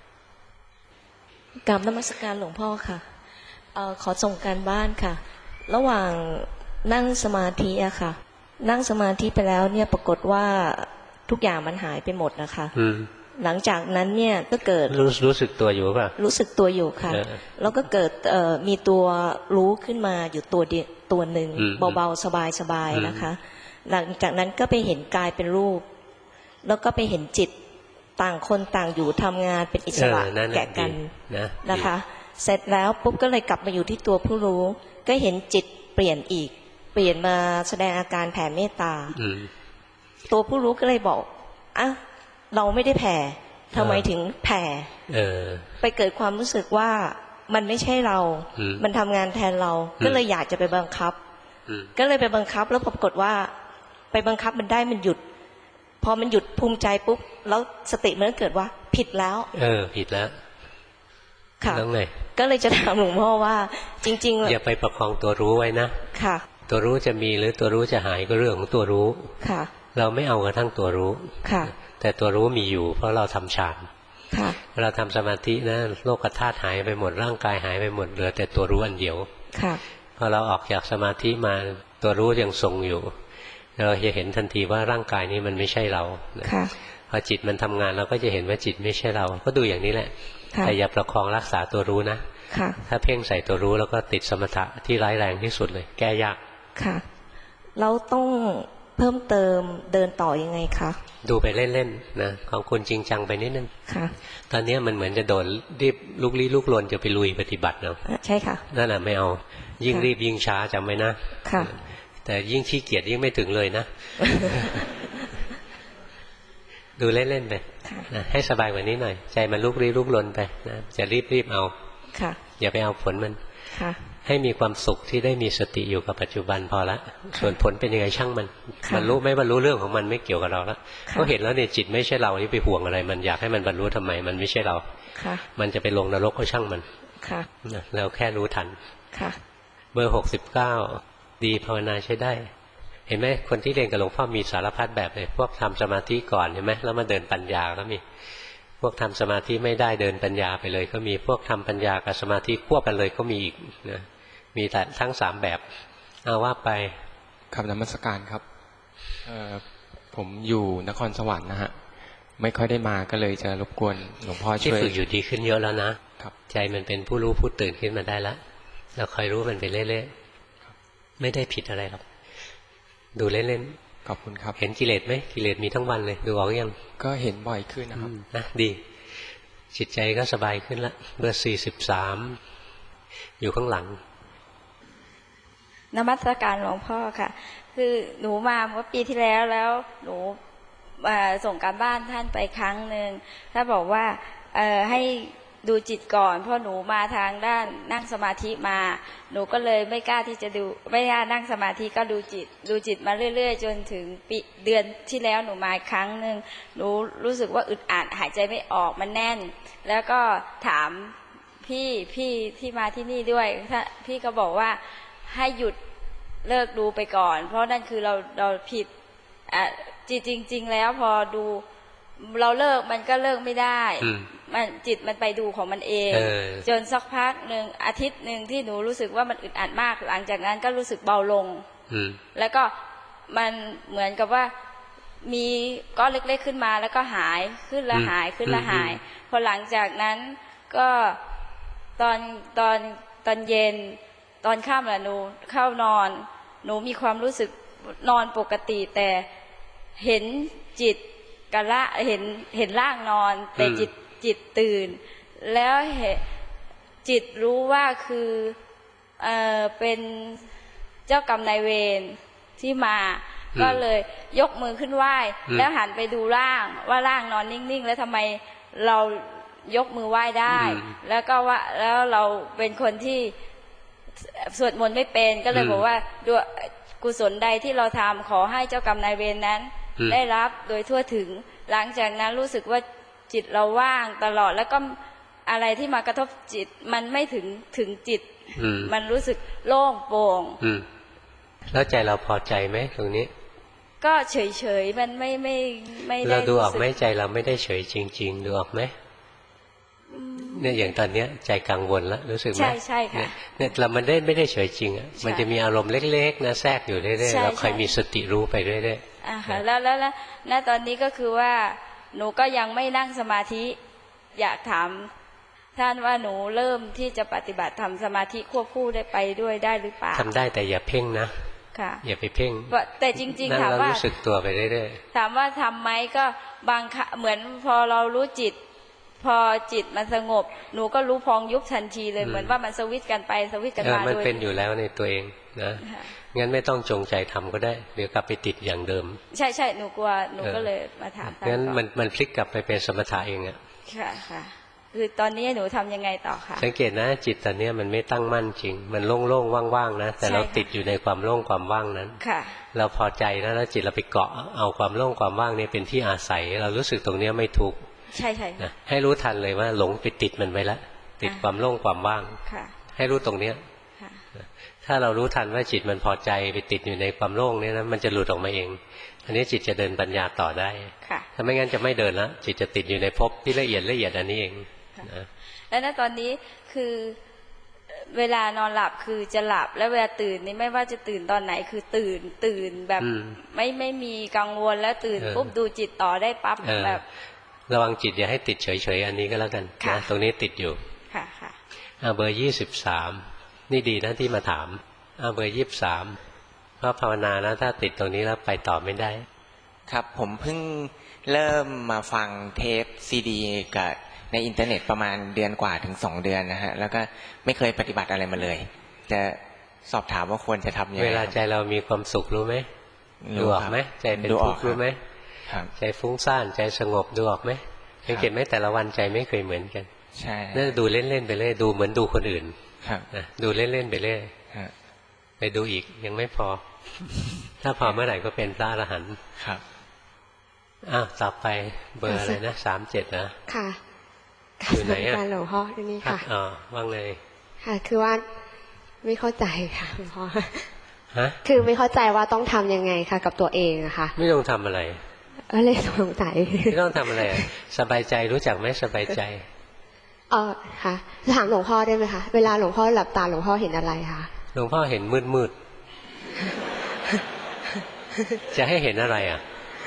กราบนมัสการหลวงพ่อค่ะเอ่อขอส่งการบ้านค่ะระหว่างนั่งสมาธิอะค่ะนั่งสมาธิไปแล้วเนี่ยปรากฏว่าทุกอย่างมันหายไปหมดนะคะหลังจากนั้นเนี่ยก็เกิดรู้รู้สึกตัวอยู่ป่ะรู้สึกตัวอยู่ค่ะแล้วก็เกิดเอ่อมีตัวรู้ขึ้นมาอยู่ตัวเดียวตัวหนึ่งเบาๆสบายๆนะคะหลังจากนั้นก็ไปเห็นกายเป็นรูปแล้วก็ไปเห็นจิตต่างคนต่างอยู่ทำงานเป็นอิสระแก่กันนะคะเสร็จแล้วปุ๊บก็เลยกลับมาอยู่ที่ตัวผู้รู้ก็เห็นจิตเปลี่ยนอีกเปลี่ยนมาแสดงอาการแผ่เมตตาตัวผู้รู้ก็เลยบอกอ่ะเราไม่ได้แผ่ทำไมถึงแผ่ไปเกิดความรู้สึกว่ามันไม่ใช่เรามันทำงานแทนเราก็เลยอยากจะไปบังคับก็เลยไปบังคับแล้วปรากฏว่าไปบังคับมันได้มันหยุดพอมันหยุดภูมิใจปุ๊บแล้วสติมันก็เกิดว่าผิดแล้วเออผิดแล้วค่ะก็เลยจะถามหลวงพ่อว่าจริงๆอย่าไปประคองตัวรู้ไว้นะค่ะตัวรู้จะมีหรือตัวรู้จะหายก็เรื่องของตัวรู้ค่ะเราไม่เอากระทั่งตัวรู้ค่ะแต่ตัวรู้มีอยู่เพราะเราทำฌานค่ะเราทำสมาธินะโลกธาตุหายไปหมดร่างกายหายไปหมดเหลือแต่ตัวรู้อันเดียวค่ะพอเราออกจากสมาธิมาตัวรู้ยังทรงอยู่เราจะเห็นทันทีว่าร่างกายนี้มันไม่ใช่เราพอจิตมันทำงานเราก็จะเห็นว่าจิตไม่ใช่เราก็ดูอย่างนี้แหละแต่อย่าประคองรักษาตัวรู้นะถ้าเพ่งใส่ตัวรู้แล้วก็ติดสมถะที่ร้ายแรงที่สุดเลยแก้ยากค่ะเราต้องเพิ่มเติมเดินต่อยังไงคะดูไปเล่นๆนะของคุณจริงจังไปนิดนึงค่ะตอนนี้มันเหมือนจะโดนรีบลุกลี้ลุกลนจะไปลุยปฏิบัติเนาะใช่ค่ะนั่นแหละไม่เอายิ่งรีบยิ่งช้าจำไว้นะค่ะแต่ยิ่งขี้เกียจยิ่งไม่ถึงเลยนะดูเล่นๆไปให้สบายกว่านี้หน่อยใจมันลุกลี้ลุกลนไปนะจะรีบๆเอาค่ะอย่าไปเอาผลมันค่ะให้มีความสุขที่ได้มีสติอยู่กับปัจจุบันพอละส่วนผลเป็นยังไงช่างมันบรรลุไม่บรรลุเรื่องของมันไม่เกี่ยวกับเราแล้วก็เห็นแล้วเนี่ยจิตไม่ใช่เราที่ไปห่วงอะไรมันอยากให้มันบรรลุทำไมมันไม่ใช่เรามันจะไปลงนรกก็ช่างมันเราแค่รู้ทันเบอร์หกสิบเก้าดีภาวนาใช้ได้เห็นไหมคนที่เรียนกับหลวงพ่อมีสารพัดแบบเลยพวกทำสมาธิก่อนเห็นไหมแล้วมาเดินปัญญาก็มีพวกทำสมาธิไม่ได้เดินปัญญาไปเลยก็มีพวกทำปัญญากับสมาธิควบกันเลยก็มีอีกนะมีแต่ทั้งสามแบบเอาว่าไปครับนมัสการครับผมอยู่นครสวรรค์นะฮะไม่ค่อยได้มาก็เลยจะรบกวนหลวงพ่อช่วยที่ฝึกอยู่ดีขึ้นเยอะแล้วนะครับใจมันเป็นผู้รู้ผู้ตื่นขึ้นมาได้แล้วเราคอยรู้มันไปเรื่อยๆไม่ได้ผิดอะไรหรอกดูเล่นๆขอบคุณครับเห็นกิเลสไหมกิเลสมีทั้งวันเลยดูออกยังก็เห็นบ่อยขึ้นนะครับนะดีจิตใจก็สบายขึ้นละเบอร์สี่สิบสามอยู่ข้างหลังนมัสการหลวงพ่อค่ะคือหนูมาเมื่อปีที่แล้วแล้วหนูส่งการบ้านท่านไปครั้งหนึ่งถ้าบอกว่าให้ดูจิตก่อนเพราะหนูมาทางด้านนั่งสมาธิมาหนูก็เลยไม่กล้าที่จะดูไม่กล้านั่งสมาธิก็ดูจิตดูจิตมาเรื่อยๆจนถึงปีเดือนที่แล้วหนูมาครั้งหนึ่งหนูรู้สึกว่าอึดอัดหายใจไม่ออกมันแน่นแล้วก็ถามพี่พี่ที่มาที่นี่ด้วยถ้าพี่ก็บอกว่าให้หยุดเลิกดูไปก่อนเพราะนั่นคือเราเราผิดอ่ะจริงจริงแล้วพอดูเราเลิกมันก็เลิกไม่ได้มันจิตมันไปดูของมันเองจนสักพักหนึ่งอาทิตย์หนึ่งที่หนูรู้สึกว่ามันอึดอัดมากหลังจากนั้นก็รู้สึกเบาลงแล้วก็มันเหมือนกับว่ามีก้อนเล็กๆขึ้นมาแล้วก็หายขึ้นแล้วหายขึ้นแล้วหายพอหลังจากนั้นก็ตอนตอนตอนเย็นตอนค่ำแหละหนูเข้านอนหนูมีความรู้สึกนอนปกติแต่เห็นจิตกะละเห็นเห็นร่างนอนแต่จิตจิตตื่นแล้วเห็นจิตรู้ว่าคือเอ่อเป็นเจ้ากรรมนายเวรที่มาก็เลยยกมือขึ้นไหว้แล้วหันไปดูร่างว่าร่างนอนนิ่งๆแล้วทำไมเรายกมือไหว้ได้แล้วก็ว่าแล้วเราเป็นคนที่สวดมนต์ไม่เป็นก็เลยบอกว่าด้วยกุศลใดที่เราทำขอให้เจ้ากรรมนายเวรนั้นได้รับโดยทั่วถึงหลังจากนั้นรู้สึกว่าจิตเราว่างตลอดแล้วก็อะไรที่มากระทบจิตมันไม่ถึงถึงจิตมันรู้สึกโล่งโปร่งแล้วใจเราพอใจไหมตรงนี้ก็เฉยเฉยมันไม่ไม่ไม่ได้เราดูออกไหมใจเราไม่ได้เฉยจริงๆดูออกไหมเนี่ยอย่างตอนเนี้ยใจกังวลแล้วรู้สึกไหมใช่ใช่ค่ะเนี่ยเรามันได้ไม่ได้เฉยจริงอ่ะมันจะมีอารมณ์เล็กๆนะแทรกอยู่เรื่อยๆเราคอยมีสติรู้ไปเรื่อยๆอ่าค่ะแล้วแล้วแล้วณตอนนี้ก็คือว่าหนูก็ยังไม่นั่งสมาธิอยากถามท่านว่าหนูเริ่มที่จะปฏิบัติทำสมาธิควบคู่ได้ไปด้วยได้หรือเปล่าทำได้แต่อย่าเพ่งนะค่ะอย่าไปเพ่งแต่จริงๆถามว่ารู้สึกตัวไปเรื่อยๆถามว่าทำไหมก็บางเหมือนพอเรารู้จิตพอจิตมันสงบหนูก็รู้พองยุบทันทีเลยเหมือนว่ามันสวิตช์กันไปสวิตช์กันมามันเป็นอยู่แล้วในตัวเองนะงั้นไม่ต้องจงใจทำก็ได้เดี๋ยวกลับไปติดอย่างเดิมใช่ใช่หนูกลัวหนูก็เลยมาถามท่านงั้นมันมันพลิกกลับไปเป็นสมถะเองอ่ะค่ะค่ะคือตอนนี้หนูทำยังไงต่อคะสังเกตนะจิตตอนนี้มันไม่ตั้งมั่นจริงมันโล่งๆว่างๆนะแต่เราติดอยู่ในความโล่งความว่างนั้นค่ะเราพอใจนะแล้วจิตเราไปเกาะเอาความโล่งความว่างนี้เป็นที่อาศัยเรารู้สึกตรงนี้ไม่ทุกข์ใช่ใช่นะให้รู้ทันเลยว่าหลงไปติดมันไปแล้วติดความโล่งความว่างให้รู้ตรงเนี้ยถ้าเรารู้ทันว่าจิตมันพอใจไปติดอยู่ในความโล่งนี้นะมันจะหลุดออกมาเองอันนี้จิตจะเดินปัญญาต่อได้ถ้าไม่งั้นจะไม่เดินแล้วจิตจะติดอยู่ในภพที่ละเอียดละเอียดอันนี้เองนะแล้วณตอนนี้คือเวลานอนหลับคือจะหลับแล้วเวลาตื่นนี่ไม่ว่าจะตื่นตอนไหนคือตื่นตื่นแบบไม่ไม่มีกังวลแล้วตื่นปุ๊บดูจิตต่อได้ปั๊บแบบระวังจิตอย่าให้ติดเฉยๆอันนี้ก็แล้วกันนะตรงนี้ติดอยู่ค่ะค่ะเบอร์ยี่สิบสามนี่ดีนะที่มาถามเบอร์ยี่สิบสามเพราะภาวนานะถ้าติดตรงนี้แล้วไปต่อไม่ได้ครับผมเพิ่งเริ่มมาฟังเทปซีดีกับในอินเทอร์เน็ตประมาณเดือนกว่าถึงสองเดือนนะฮะแล้วก็ไม่เคยปฏิบัติอะไรมาเลยจะสอบถามว่าควรจะทำยังไงเวลาใจเรามีความสุขรู้ไหมดูออกไหมใจเป็นทุกข์รู้ไหมใจฟุ้งซ่านใจสงบดูออกไหมสังเกตไหมแต่ละวันใจไม่เคยเหมือนกันใช่นั่นดูเล่นๆไปเรื่อยดูเหมือนดูคนอื่นนะดูเล่นๆไปเรื่อยไปดูอีกยังไม่พอถ้าพอเมื่อไหร่ก็เป็นพระอรหันต์ครับอ้าวต่อไปเบอร์อะไรนะสามเจ็ดนะค่ะอยู่ไหนอ่ะหลวงพ่อที่นี่ค่ะอ๋อว่างเลยค่ะคือว่าไม่เข้าใจค่ะหลวงพ่อฮะคือไม่เข้าใจว่าต้องทำยังไงค่ะกับตัวเองอะค่ะไม่ต้องทำอะไรอะไรสงสัยไม่ต้องทำอะไรสบายใจรู้จักไหมสบายใจเออค่ะถามหลวงพ่อได้ไหมคะเวลาหลวงพ่อหลับตาหลวงพ่อเห็นอะไรคะหลวงพ่อเห็นมืดมืดจะให้เห็นอะไรอ่ะ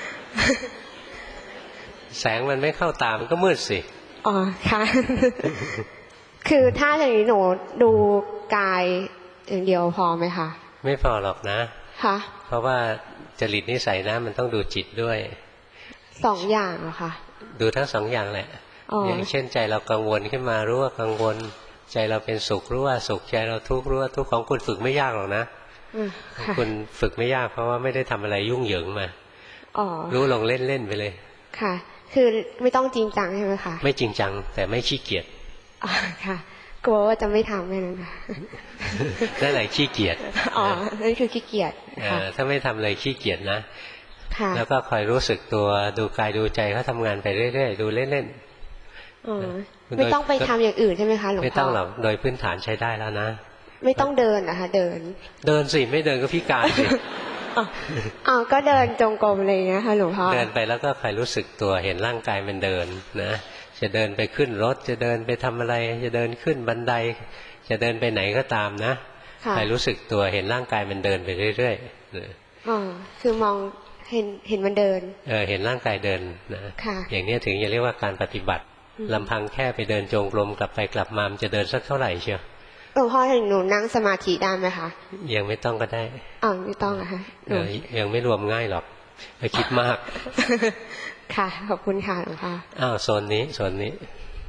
แสงมันไม่เข้าตามันก็มืดสิอ๋อค่ะคือถ้าอย่างนี้หนูดูกายอย่างเดียวพอไหมคะไม่พอหรอกนะค่ะเพราะว่าจริตนิสัยนะมันต้องดูจิตด้วยสองอย่างเหรอคะดูทั้งสองอย่างแหละอย่างเช่นใจเรากังวลขึ้นมารู้ว่ากังวลใจเราเป็นสุขรู้ว่าสุขใจเราทุกข์รู้ว่าทุกข์ของคุณฝึกไม่ยากหรอกนะคุณฝึกไม่ยากเพราะว่าไม่ได้ทำอะไรยุ่งเหยิงมารู้ลงเล่นๆไปเลยค่ะคือไม่ต้องจริงจังใช่ไหมคะไม่จริงจังแต่ไม่ขี้เกียจอ๋อค่ะกลัวว่าจะไม่ทำแค่นั้นค่ะนั่นแหละขี้เกียจอ๋อนั่นคือขี้เกียจค่ะถ้าไม่ทำเลยขี้เกียจนะแล้วก็คอยรู้สึกตัวดูกายดูใจเขาทำงานไปเรื่อยๆดูเล่นๆอ๋อไม่ต้องไปทำอย่างอื่นใช่ไหมคะหลวงพ่อไม่ต้องหรอกโดยพื้นฐานใช้ได้แล้วนะไม่ต้องเดินนะคะเดินเดินสิไม่เดินก็พิการสิอ๋อก็เดินจงกรมเลยนะคะหลวงพ่อเดินไปแล้วก็คอยรู้สึกตัวเห็นร่างกายมันเดินนะจะเดินไปขึ้นรถจะเดินไปทำอะไรจะเดินขึ้นบันไดจะเดินไปไหนก็ตามนะคอยรู้สึกตัวเห็นร่างกายมันเดินไปเรื่อยๆอ๋อคือมองเห็นเห็นมันเดินเออเห็นร่างกายเดินนะอย่างนี้ถึงจะเรียกว่าการปฏิบัติลำพังแค่ไปเดินจงกรมกลับไปกลับมามันจะเดินสักเท่าไหร่เชียวหลวงพ่อเห็นหนูนั่งสมาธิได้ไหมคะยังไม่ต้องก็ได้อ๋อไม่ต้องอะค่ะยังไม่รวมง่ายหรอกไปคิดมากค่ะขอบคุณค่ะหลวงพ่ออ้าวโซนนี้โซนนี้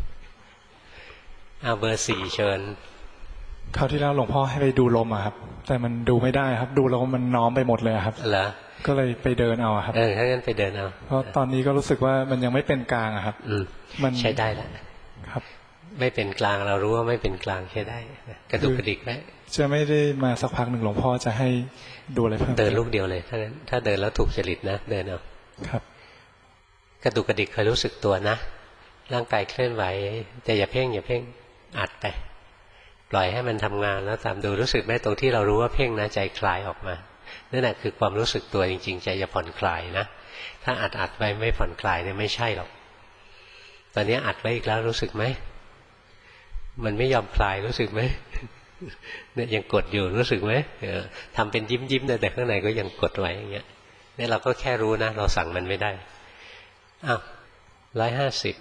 อ้าวเบอร์สี่เชิญคราวที่แล้วหลวงพ่อให้ไปดูลมอะครับแต่มันดูไม่ได้ครับดูแล้วมันน้อมไปหมดเลยครับเหรอก็เลยไปเดินเอาครับเออถ้างั้นไปเดินเอาเพราะตอนนี้ก็รู้สึกว่ามันยังไม่เป็นกลางอะครับอืมมันใช้ได้แล้วครับไม่เป็นกลางเรารู้ว่าไม่เป็นกลางใช้ได้กระดุกกระดิกไว้จะไม่ได้มาสักพักหนึ่งหลวงพ่อจะให้ดูอะไรเพิ่มเดินลูกเดียวเลยถ้างั้นถ้าเดินแล้วถูกจริตนะเดินเอาครับกระดุกกระดิกเคยรู้สึกตัวนะร่างกายเคลื่อนไหวแต่อย่าเพ่งอย่าเพ่งอัดไปปล่อยให้มันทำงานแล้วตามดูรู้สึกไหมตรงที่เรารู้ว่าเพ่งนะใจคลายออกมานั่นแหละคือความรู้สึกตัวจริงๆใจจะผ่อนคลายนะถ้าอัดอัดไว้ไม่ผ่อนคลายเนี่ยไม่ใช่หรอกตอนนี้อัดไว้อีกแล้วรู้สึกไหมมันไม่ยอมคลายรู้สึกไหมเนี่ยยังกดอยู่รู้สึกไหมทำเป็นยิ้มยิ้มแต่ข้างในก็ยังกดไว้อย่างเงี้ยเนี่ยเราก็แค่รู้นะเราสั่งมันไม่ได้อ้าวร้อยห้าสิบ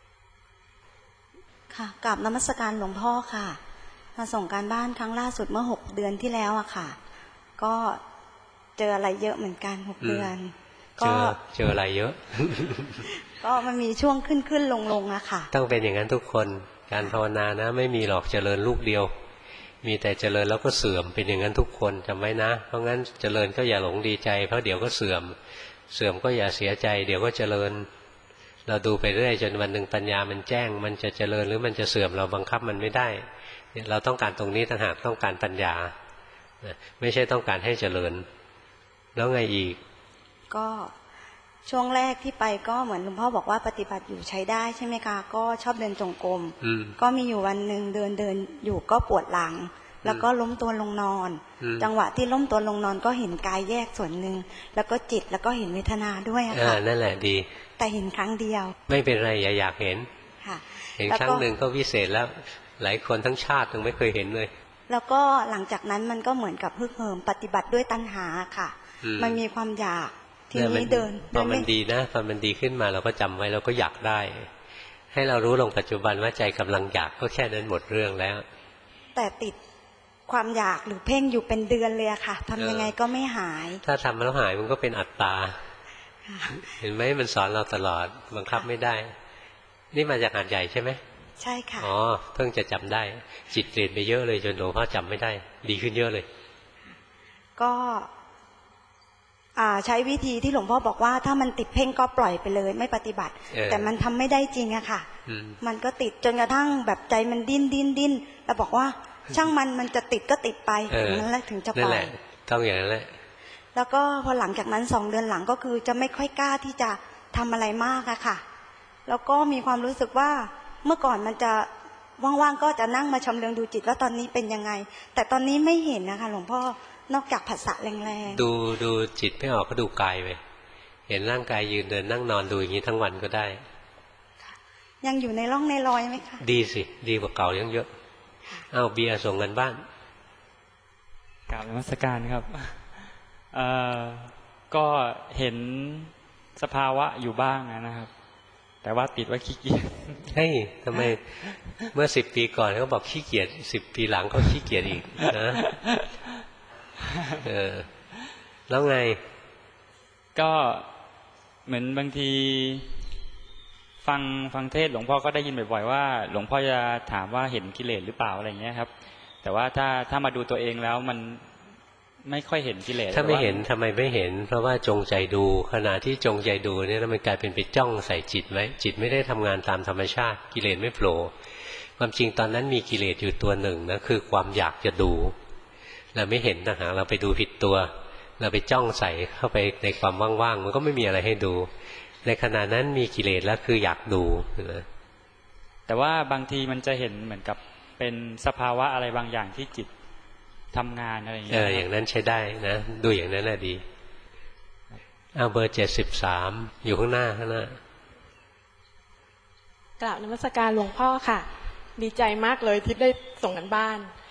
ค่ะกราบนมัสการหลวงพ่อค่ะมาส่งการบ้านครั้งล่าสุดเมื่อหกเดือนที่แล้วอะค่ะก็เจออะไรเยอะเหมือนกันหกเดือนก็เจออะไรเยอะก็มันมีช่วงขึ้นขึ้นลงลงอะค่ะต้องเป็นอย่างนั้นทุกคนการภาวนานะไม่มีหรอกเจริญลูกเดียวมีแต่เจริญแล้วก็เสื่อมเป็นอย่างนั้นทุกคนจำไว้นะเพราะงั้นเจริญก็อย่าหลงดีใจเพราะเดี๋ยวก็เสื่อมเสื่อมก็อย่าเสียใจเดี๋ยวก็เจริญเราดูไปเรื่อยจนวันหนึ่งปัญญามันแจ้งมันจะเจริญหรือมันจะเสื่อมเราบังคับมันไม่ได้เราต้องการตรงนี้ต่างหากต้องการปัญญาไม่ใช่ต้องการให้เจริญแล้วไงอีกก็ช่วงแรกที่ไปก็เหมือนหลวงพ่อบอกว่าปฏิบัติอยู่ใช้ได้ใช่ไหมคะก็ชอบเดินจงกรมก็มีอยู่วันหนึ่งเดินเดินอยู่ก็ปวดหลังแล้วก็ล้มตัวลงนอนจังหวะที่ล้มตัวลงนอนก็เห็นกายแยกส่วนหนึ่งแล้วก็จิตแล้วก็เห็นเวทนาด้วยอะค่ะนั่นแหละดีแต่เห็นครั้งเดียวไม่เป็นไรอย่าอยากเห็นเห็นครั้งหนึ่งก็วิเศษแล้วหลายคนทั้งชาติยังไม่เคยเห็นเลยแล้วก็หลังจากนั้นมันก็เหมือนกับฮึกเหิมปฏิบัติด้วยตัณหาค่ะมันมีความอยากทีนี้เดินพอมันดีนะพอมันดีขึ้นมาเราก็จำไว้เราก็อยากได้ให้เรารู้ลงปัจจุบันว่าใจกำลังอยากก็แค่นั้นหมดเรื่องแล้วแต่ติดความอยากหรือเพ่งอยู่เป็นเดือนเลยค่ะทำยังไงก็ไม่หายถ้าทำแล้วหายมันก็เป็นอัตตาเห็นไหมมันสอนเราตลอดบังคับไม่ได้นี่มาจากหาดใหญ่ใช่ไหมใช่ค่ะอ๋อเพิ่งจะจำได้จิตเปลี่ยนไปเยอะเลยจนหลวงพ่อจำไม่ได้ดีขึ้นเยอะเลยก็ใช้วิธีที่หลวงพ่อบอกว่าถ้ามันติดเพ่งก็ปล่อยไปเลยไม่ปฏิบัติแต่มันทำไม่ได้จริงอะค่ะมันก็ติดจนกระทั่งแบบใจมันดิ้นดิ้นดิ้นแล้วบอกว่าช่างมันมันจะติดก็ติดไปถึงนั้นแหละถึงจะปล่อยต้องอย่างนั้นแหละแล้วก็พอหลังจากนั้นสองเดือนหลังก็คือจะไม่ค่อยกล้าที่จะทำอะไรมากอะค่ะแล้วก็มีความรู้สึกว่าเมื่อก่อนมันจะว่างๆก็จะนั่งมาชำเลืองดูจิตว่าตอนนี้เป็นยังไงแต่ตอนนี้ไม่เห็นนะคะหลวงพ่อนอกจากผัสสะแรงๆดูดูจิตไม่ออกก็ดูกายไปเห็นร่างกายยืนเดินนั่งนอนดูอย่างนี้ทั้งวันก็ได้ยังอยู่ในร่องในรอยไหมคะดีสิดีกว่าเก่ายังเยอะอ้าวเบียร์ส่งกันบ้านกราบนมัสการครับเอ่อก็เห็นสภาวะอยู่บ้างนะครับแต่ว่าติดว่าขี้เกียจเฮ้ยทำไมเมื่อสิบปีก่อนเขาบอกขี้เกียจสิบปีหลังก็ขี้เกียจอีกนะเออแล้วไงก็เหมือนบางทีฟังฟังเทศหลวงพ่อก็ได้ยินบ่อยๆว่าหลวงพ่อจะถามว่าเห็นกิเลสหรือเปล่าอะไรเงี้ยครับแต่ว่าถ้าถ้ามาดูตัวเองแล้วมันไม่ค่อยเห็นกิเลสถ้าไม่เห็นทำไมไม่เห็นเพราะว่าจงใจดูขณะที่จงใจดูเนี่ยมันกลายเป็นไปจ้องใส่จิตไว้จิตไม่ได้ทำงานตามธรรมชาติกิเลสไม่โผล่ความจริงตอนนั้นมีกิเลสอยู่ตัวหนึ่งนะคือความอยากจะดูเราไม่เห็นนะฮะเราไปดูผิดตัวเราไปจ้องใส่เข้าไปในความว่างๆมันก็ไม่มีอะไรให้ดูในขณะนั้นมีกิเลสแล้วคืออยากดูนะแต่ว่าบางทีมันจะเห็นเหมือนกับเป็นสภาวะอะไรบางอย่างที่จิตทำงานอะไรอย่างเงี้ยเอออย่างนั้นใช้ได้นะดูอย่างนั้นแหละดีเอาเบอร์เจ็ดสิบสามอยู่ข้างหน้าข้างหน้ากราบนมัสการหลวงพ่อค่ะดีใจมากเลยที่ได้ส่งกันบ้าน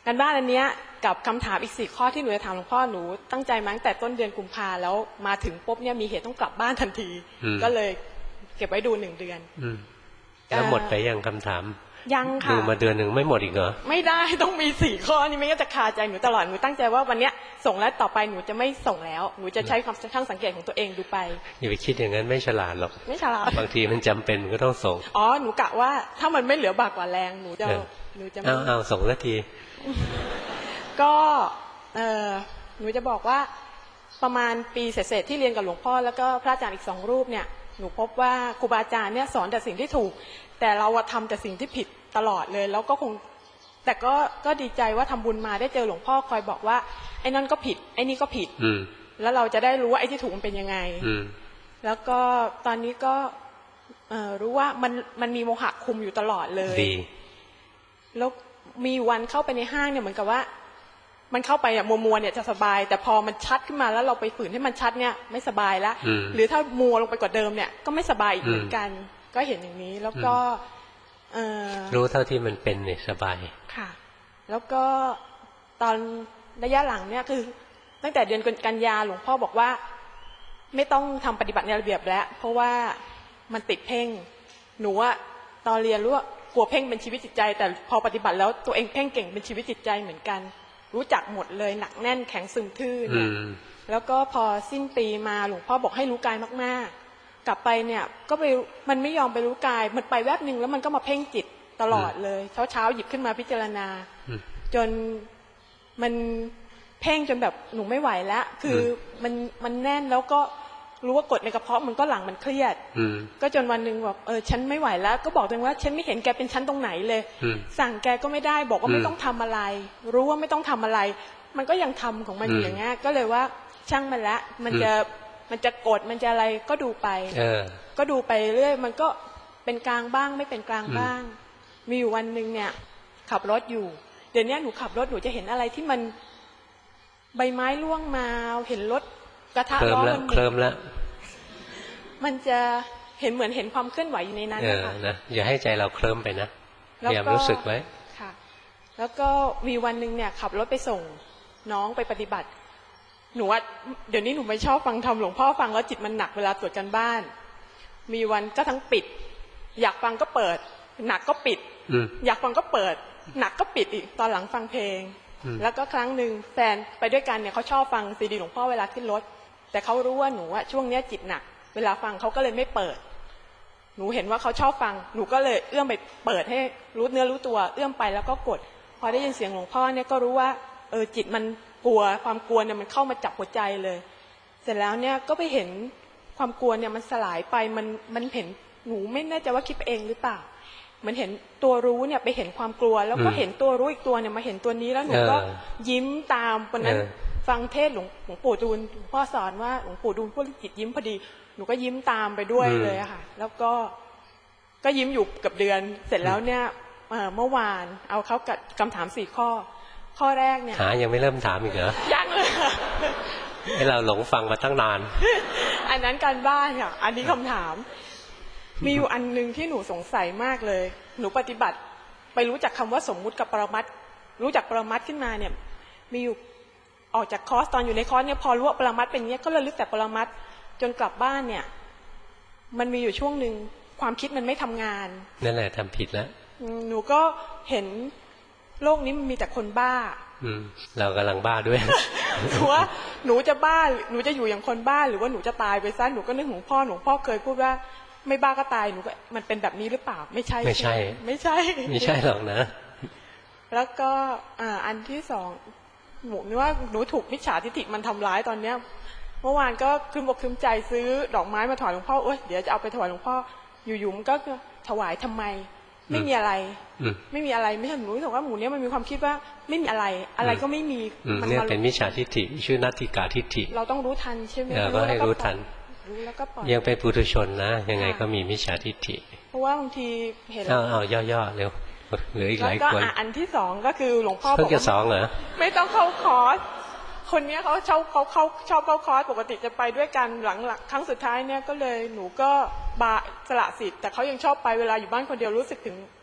การบ้านอันเนี้ยกับคำถามอีกสี่ข้อที่หนูจะถามหลวงพ่อหนูตั้งใจมาตั้งแต่ต้นเดือนกุมภาแล้วมาถึงปุ๊บเนี่ยมีเหตุต้องกลับบ้านทันทีก็เลยเก็บไว้ดูหนึ่งเดือนแล้วหมดไปยังคำถามยังค่ะดูมาเดือนหนึ่งไม่หมดอีกเหรอไม่ได้ต้องมีสี่ข้อนี่ไม่งั้นจะคาใจหนูตลอดหนูตั้งใจว่าวันเนี้ยส่งแล้วต่อไปหนูจะไม่ส่งแล้วหนูจะใช้ความช่างสังเกตของตัวเองดูไปอย่าไปคิดอย่างนั้นไม่ฉลาดหรอกไม่ฉลาดบางทีมันจำเป็นก็ต้องส่งอ๋อหนูกะว่าถ้ามันไม่เหลือบากกว่าแรงหนูจะหนูจะไม่เอาส่งสักทีก็เออหนูจะบอกว่าประมาณปีเศษๆที่เรียนกับหลวงพ่อแล้วก็พระอาจารย์อีกสองรูปเนี่ยหนูพบว่าครูบาอาจารย์เนี่ยสอนแต่สิ่งที่ถูกแต่เราทำแต่สิ่งที่ผิดตลอดเลยแล้วก็คงแต่ก็ก็ดีใจว่าทำบุญมาได้เจอหลวงพ่อคอยบอกว่าไอ้นั่นก็ผิดไอ้นี่ก็ผิดแล้วเราจะได้รู้ว่าไอ้ที่ถูกมันเป็นยังไงแล้วก็ตอนนี้ก็รู้ว่ามันมันมีโมหะคุมอยู่ตลอดเลยแล้วมีวันเข้าไปในห้างเนี่ยเหมือนกับว่ามันเข้าไปอะมัวมัวเนี่ยจะสบายแต่พอมันชัดขึ้นมาแล้วเราไปฝืนให้มันชัดเนี่ยไม่สบายแล้วหรือถ้ามัวลงไปกว่าเดิมเนี่ยก็ไม่สบายอีกเหมือนกันก็เห็นอย่างนี้แล้วก็รู้เท่าที่มันเป็นเนี่ยสบายค่ะแล้วก็ตอนระยะหลังเนี่ยคือตั้งแต่เดือนกันยาหลวงพ่อบอกว่าไม่ต้องทำปฏิบัติในระเบียบแล้วเพราะว่ามันติดเพ่งหนูอะตอนเรียนรู้ว่ากลัวเพ่งเป็นชีวิตจิตใจแต่พอปฏิบัติแล้วตัวเองเพ่งเก่งเป็นชีวิตจิตใจเหมือนกันรู้จักหมดเลยหนักแน่นแข็งซึมทื่อเนี่ยแล้วก็พอสิ้นปีมาหลวงพ่อบอกให้รู้กายมากๆกลับไปเนี่ยก็ไปมันไม่ยอมไปรู้กายมันไปแวบนึงแล้วมันก็มาเพ่งจิตตลอดเลยเช้าเช้าหยิบขึ้นมาพิจารณาจนมันเพ่งจนแบบหนูไม่ไหวแล้วคือมันมันแน่นแล้วก็รู้ว่ากดในกระเพาะมันก็หลังมันเครียดก็จนวันหนึ่งแบบเออฉันไม่ไหวแล้วก็บอกตัวเองว่าฉันไม่เห็นแกเป็นชั้นตรงไหนเลยสั่งแกก็ไม่ได้บอกว่าไม่ต้องทำอะไรรู้ว่าไม่ต้องทำอะไรมันก็ยังทำของมันอยู่อย่างเงี้ยก็เลยว่าช่างมันละมันจะมันจะกดมันจะอะไรก็ดูไปก็ดูไปเรื่อยมันก็เป็นกลางบ้างไม่เป็นกลางบ้างมีอยู่วันหนึ่งเนี่ยขับรถอยู่เดี๋ยวนี้หนูขับรถหนูจะเห็นอะไรที่มันใบไม้ร่วงมาเห็นรถกระทะล้อมันเคลิ้มแล้วมันจะเห็นเหมือนเห็นความเคลื่อนไหวอยู่ในนั้นนะคะนะอย่าให้ใจเราเคลิ้มไปนะพยายามรู้สึกไว้ค่ะแล้วก็มีวันหนึ่งเนี่ยขับรถไปส่งน้องไปปฏิบัติหนูว่าเดี๋ยวนี้หนูไม่ชอบฟังธรรมหลวงพ่อฟังแล้วจิตมันหนักเวลาตรวจกันบ้านมีวันก็ทั้งปิดอยากฟังก็เปิดหนักก็ปิดอยากฟังก็เปิดหนักก็ปิดอีกตอนหลังฟังเพลงแล้วก็ครั้งหนึ่งแฟนไปด้วยกันเนี่ยเขาชอบฟังซีดีหลวงพ่อเวลาขึ้นรถแต่เขารู้ว่าหนูว่าช่วงเนี้ยจิตหนักเวลาฟังเขาก็เลยไม่เปิดหนูเห็นว่าเขาชอบฟังหนูก็เลยเอื้อมไปเปิดให้รู้เนื้อรู้ตัวเอื้อมไปแล้วก็กดพอได้ยินเสียงหลวงพ่อเนี่ยก็รู้ว่าเออจิตมันกลัวความกลัวเนี่ยมันเข้ามาจับหัวใจเลยเสร็จแล้วเนี่ยก็ไปเห็นความกลัวเนี่ยมันสลายไปมันมันเห็นหนูไม่แน่ใจว่าคิดไปเองหรือเปล่ามันเห็นตัวรู้เนี่ยไปเห็นความกลัวแล้วก็เห็นตัวรู้อีกตัวเนี่ยมาเห็นตัวนี้แล้วหนูก็ยิ้มตามวันนั้นฟังเทศหลวงหลวงปู่ดูลหลวงพ่อสอนว่าหลวงปู่ดูลพูดจิตยิ้มพอดีหนูก็ยิ้มตามไปด้วยเลยอะค่ะแล้วก็ก็ยิ้มอยู่กับเดือนเสร็จแล้วเนี่ยเมื่อวานเอาเขากับคำถามสี่ข้อข้อแรกเนี่ยหายังไม่เริ่มถามอีกเหรอยังเลยให้เราหลงฟังมาตั้งนานอันนั้นการบ้านค่ะอันนี้คำถามมีอยู่อันนึงที่หนูสงสัยมากเลยหนูปฏิบัติไปรู้จักคำว่าสมมุติกับปรมัตถ์รู้จักปรมัตถ์ขึ้นมาเนี่ยมีอยู่ออกจากคอร์สตอนอยู่ในคอร์สเนี่ยพอรู้ว่าปรมัตถ์เป็นอย่างนี้ก็ระลึกแต่ปรมัตถ์จนกลับบ้านเนี่ยมันมีอยู่ช่วงหนึ่งความคิดมันไม่ทำงานนั่นแหละทำผิดแล้วหนูก็เห็นโลกนี้มันมีแต่คนบ้าอืมเรากำลังบ้าด้วยหนูว่าหนูจะบ้าหนูจะอยู่อย่างคนบ้าหรือว่าหนูจะตายไปซะหนูก็นึกถึงพ่อหนูพ่อเคยพูดว่าไม่บ้าก็ตายหนูก็มันเป็นแบบนี้หรือเปล่าไม่ใช่ไม่ใช่ไม่ใช่ไม่ใช่หรอกนะแล้วก็อ่าอันที่สองหนูนึกว่าหนูถูกมิจฉาทิฏฐิมันทำร้ายตอนเนี้ยเมื่อวานก็คืนบอกคืนใจซื้อดอกไม้มาถวายหลวงพ่อเอ้ยเดี๋ยวจะเอาไปถวายหลวงพ่ออยู่ๆมันก็ถวายทำไมไม่มีอะไรไม่มีอะไรไม่ใช่หนูรู้สึกว่าหมูเนี้ยมันมีความคิดว่าไม่มีอะไรอะไรก็ไม่มีมันเนี่ยเป็นมิจฉาทิฏฐิชื่อนัตถิกาทิฏฐิเราต้องรู้ทันใช่ไหมก็ให้รู้ทันยังเป็นปุถุชนนะยังไงก็มีมิจฉาทิฏฐิเพราะว่าบางทีเห็นเอาเอาย่อๆเร็วเหลืออีกหลายคนแล้วก็อันที่สองก็คือหลวงพ่อบอกเพิ่งจะสองเหรอไม่ต้องเข้าคอร์สคนนี้เขาชอบเขาเขาชอบเข้าคอร์สปกติจะไปด้วยกันหลังหลังครั้งสุดท้ายเนี่ยก็เลยหนูก็บาสละสิทธิ์แต่เขายังชอบไปเวลาอยู่บ้านคนเดียวรู้สึกถึง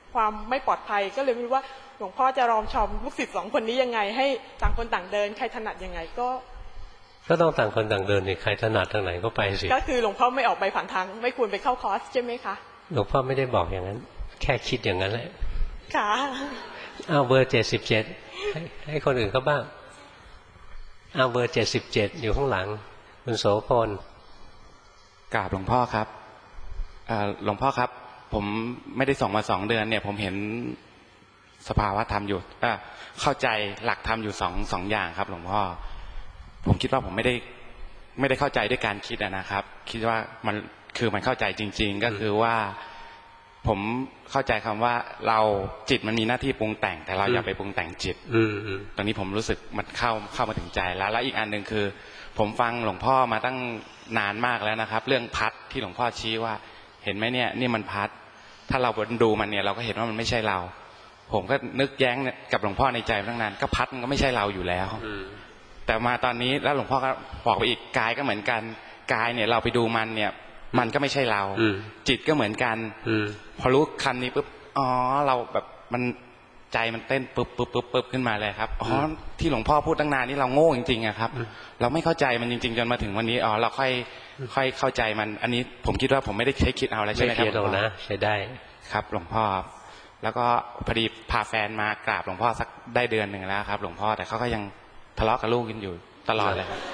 ความไม่ปลอดภัยก็เลยไม่รู้ว่าหลวงพ่อจะรอมชอมลูกศิษย์สองคนนี้ยังไงให้ต่างคนต่างเดินใครถนัดยังไงก็ก็ต้องต่างคนต่างเดินนี่ใครถนัดทางไหนก็ไปสิก็คือหลวงพ่อไม่ออกไปผ่านทางไม่ควรไปเข้าคอร์สใช่ไหมคะหลวงพ่อไม่ได้บอกอย่างนั้นแค่คิดอย่างนั้นแหละค่ะเอาเบอร์เจ็ดสิบเจ็ดให้คนอื่นเขาบ้างเอาเบอร์เจ็ดสิบเจ็ดอยู่ข้างหลังคุณโสพลกราบหลวงพ่อครับหลวงพ่อครับผมไม่ได้ส่งมาสองเดือนเนี่ยผมเห็นสภาวะธรรมอยู่เข้าใจหลักธรรมอยู่สองสองอย่างครับหลวงพ่อผมคิดว่าผมไม่ได้ไม่ได้เข้าใจด้วยการคิดนะครับคิดว่ามันคือมันเข้าใจจริงๆก็คือว่าผมเข้าใจคำว่าเราจิตมันมีหน้าที่ปรุงแต่งแต่เราอย่าไปปรุงแต่งจิตตรงนี้ผมรู้สึกมันเข้าเข้ามาถึงใจแล้วแล้วอีกอันหนึ่งคือผมฟังหลวงพ่อมาตั้งนานมากแล้วนะครับเรื่องพัดที่หลวงพ่อชี้ว่าเห็นไหมเนี่ยนี่มันพัดถ้าเราดูมันเนี่ยเราก็เห็นว่ามันไม่ใช่เราผมก็นึกแย้งกับหลวงพ่อในใจตั้งนานก็พัดมันก็ไม่ใช่เราอยู่แล้วแต่มาตอนนี้แล้วหลวงพ่อก็บอกไปอีกกายก็เหมือนกันกายเนี่ยเราไปดูมันเนี่ยมันก็ไม่ใช่เราจิตก็เหมือนกันพอรู้คำนี้ปุ๊บอ๋อเราแบบมันใจมันเต้นปุ๊บปุ๊บปุ๊บปุ๊บขึ้นมาเลยครับอ๋อที่หลวงพ่อพูดตั้งนานนี่เราโง่จริงๆอะครับเราไม่เข้าใจมันจริงๆจนมาถึงวันนี้อ๋อเราค่อยค่อยเข้าใจมันอันนี้ผมคิดว่าผมไม่ได้ใช้คิดเอาอะไรใช่ไหมครับไม่เคิดเอานะใช้ได้ครับหลวงพ่อแล้วก็พอดีพาแฟนมากราบหลวงพ่อสักได้เดือนหนึ่งแล้วครับหลวงพ่อแต่เขาก็ยังทะเลาะกับลูกกันอยู่ตลอดเลยครับ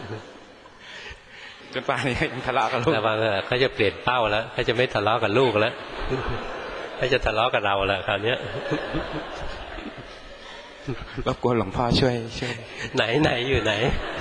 จนป่านนี้ยังทะเลาะกับลูกแต่ว่าเขาจะเปลี่ยนเป้าแล้วเขาจะไม่ทะเลาะกับลูกแล้วเขาจะทะเลาะกับเราแล้วคราวนี้รบกวนหลวงพ่อช่วยช่วยไหนไหนอยู่ไหน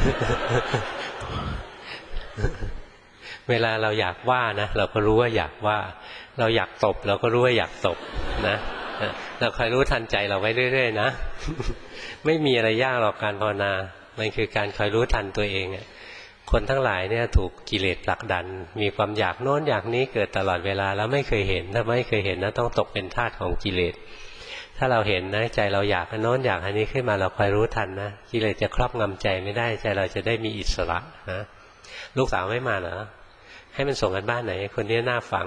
เวลาเราอยากว่านะเราก็รู้ว่าอยากว่าเราอยากตบเราก็รู้ว่าอยากตบนะเราคอยรู้ทันใจเราไว้เรื่อยๆนะไม่มีอะไรยากหรอกการภาวนามันคือการคอยรู้ทันตัวเองคนทั้งหลายเนี่ยถูกกิเลสผลักดันมีความอยากโน้นอยากนี้เกิดตลอดเวลาแล้วไม่เคยเห็นถ้าไม่เคยเห็นนะต้องตกเป็นทาสของกิเลสถ้าเราเห็นนะใจเราอยากโน้นอยากอันนี้ขึ้นมาเราคอยรู้ทันนะกิเลสจะครอบงำใจไม่ได้ใจเราจะได้มีอิสระนะลูกสาวไม่มาเหรอให้มันส่งกันบ้านไหนคนนี้น่าฟัง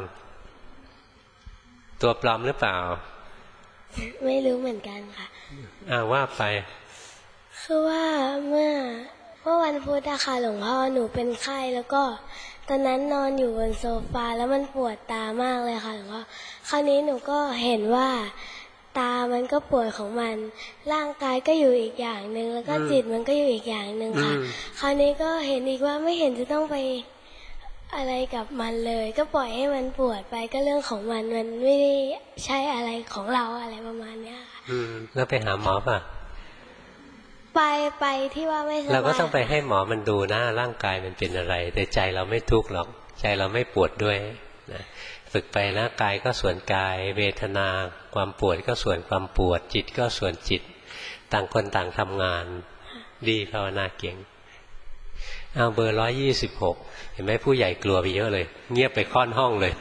ตัวปลอมหรือเปล่าไม่รู้เหมือนกันค่ะอ้าวว่าไปคือว่าเมื่อเมื่อวันพุธอะค่ะหลวงพ่อหนูเป็นไข้แล้วก็ตอนนั้นนอนอยู่บนโซฟาแล้วมันปวดตามากเลยค่ะหลวงพ่อคราวนี้หนูก็เห็นว่าตามันก็ปวดของมันร่างกายก็อยู่อีกอย่างหนึ่งแล้วก็จิตมันก็อยู่อีกอย่างหนึ่งค่ะคราวนี้ก็เห็นอีกว่าไม่เห็นจะต้องไปอะไรกับมันเลยก็ปล่อยให้มันปวดไปก็เรื่องของมันมันไม่ได้ใช่อะไรของเราอะไรประมาณเนี้ยค่ะอืมแล้วไปหาหมอป่ะไปไปที่ว่าไม่สบายเราก็ต้องไปให้หมอมันดูนะร่างกายมันเป็นอะไรแต่ใจเราไม่ทุกข์หรอกใจเราไม่ปวดด้วยนะฝึกไปนะกายก็ส่วนกายเวทนาความปวดก็ส่วนความปวดจิตก็ส่วนจิตต่างคนต่างทำงานดีภาวนาเก่งเอาเบอร์ร้อยยี่สิบหกเห็นไหมผู้ใหญ่กลัวไปเยอะเลยเงียบไปค่อนห้องเลย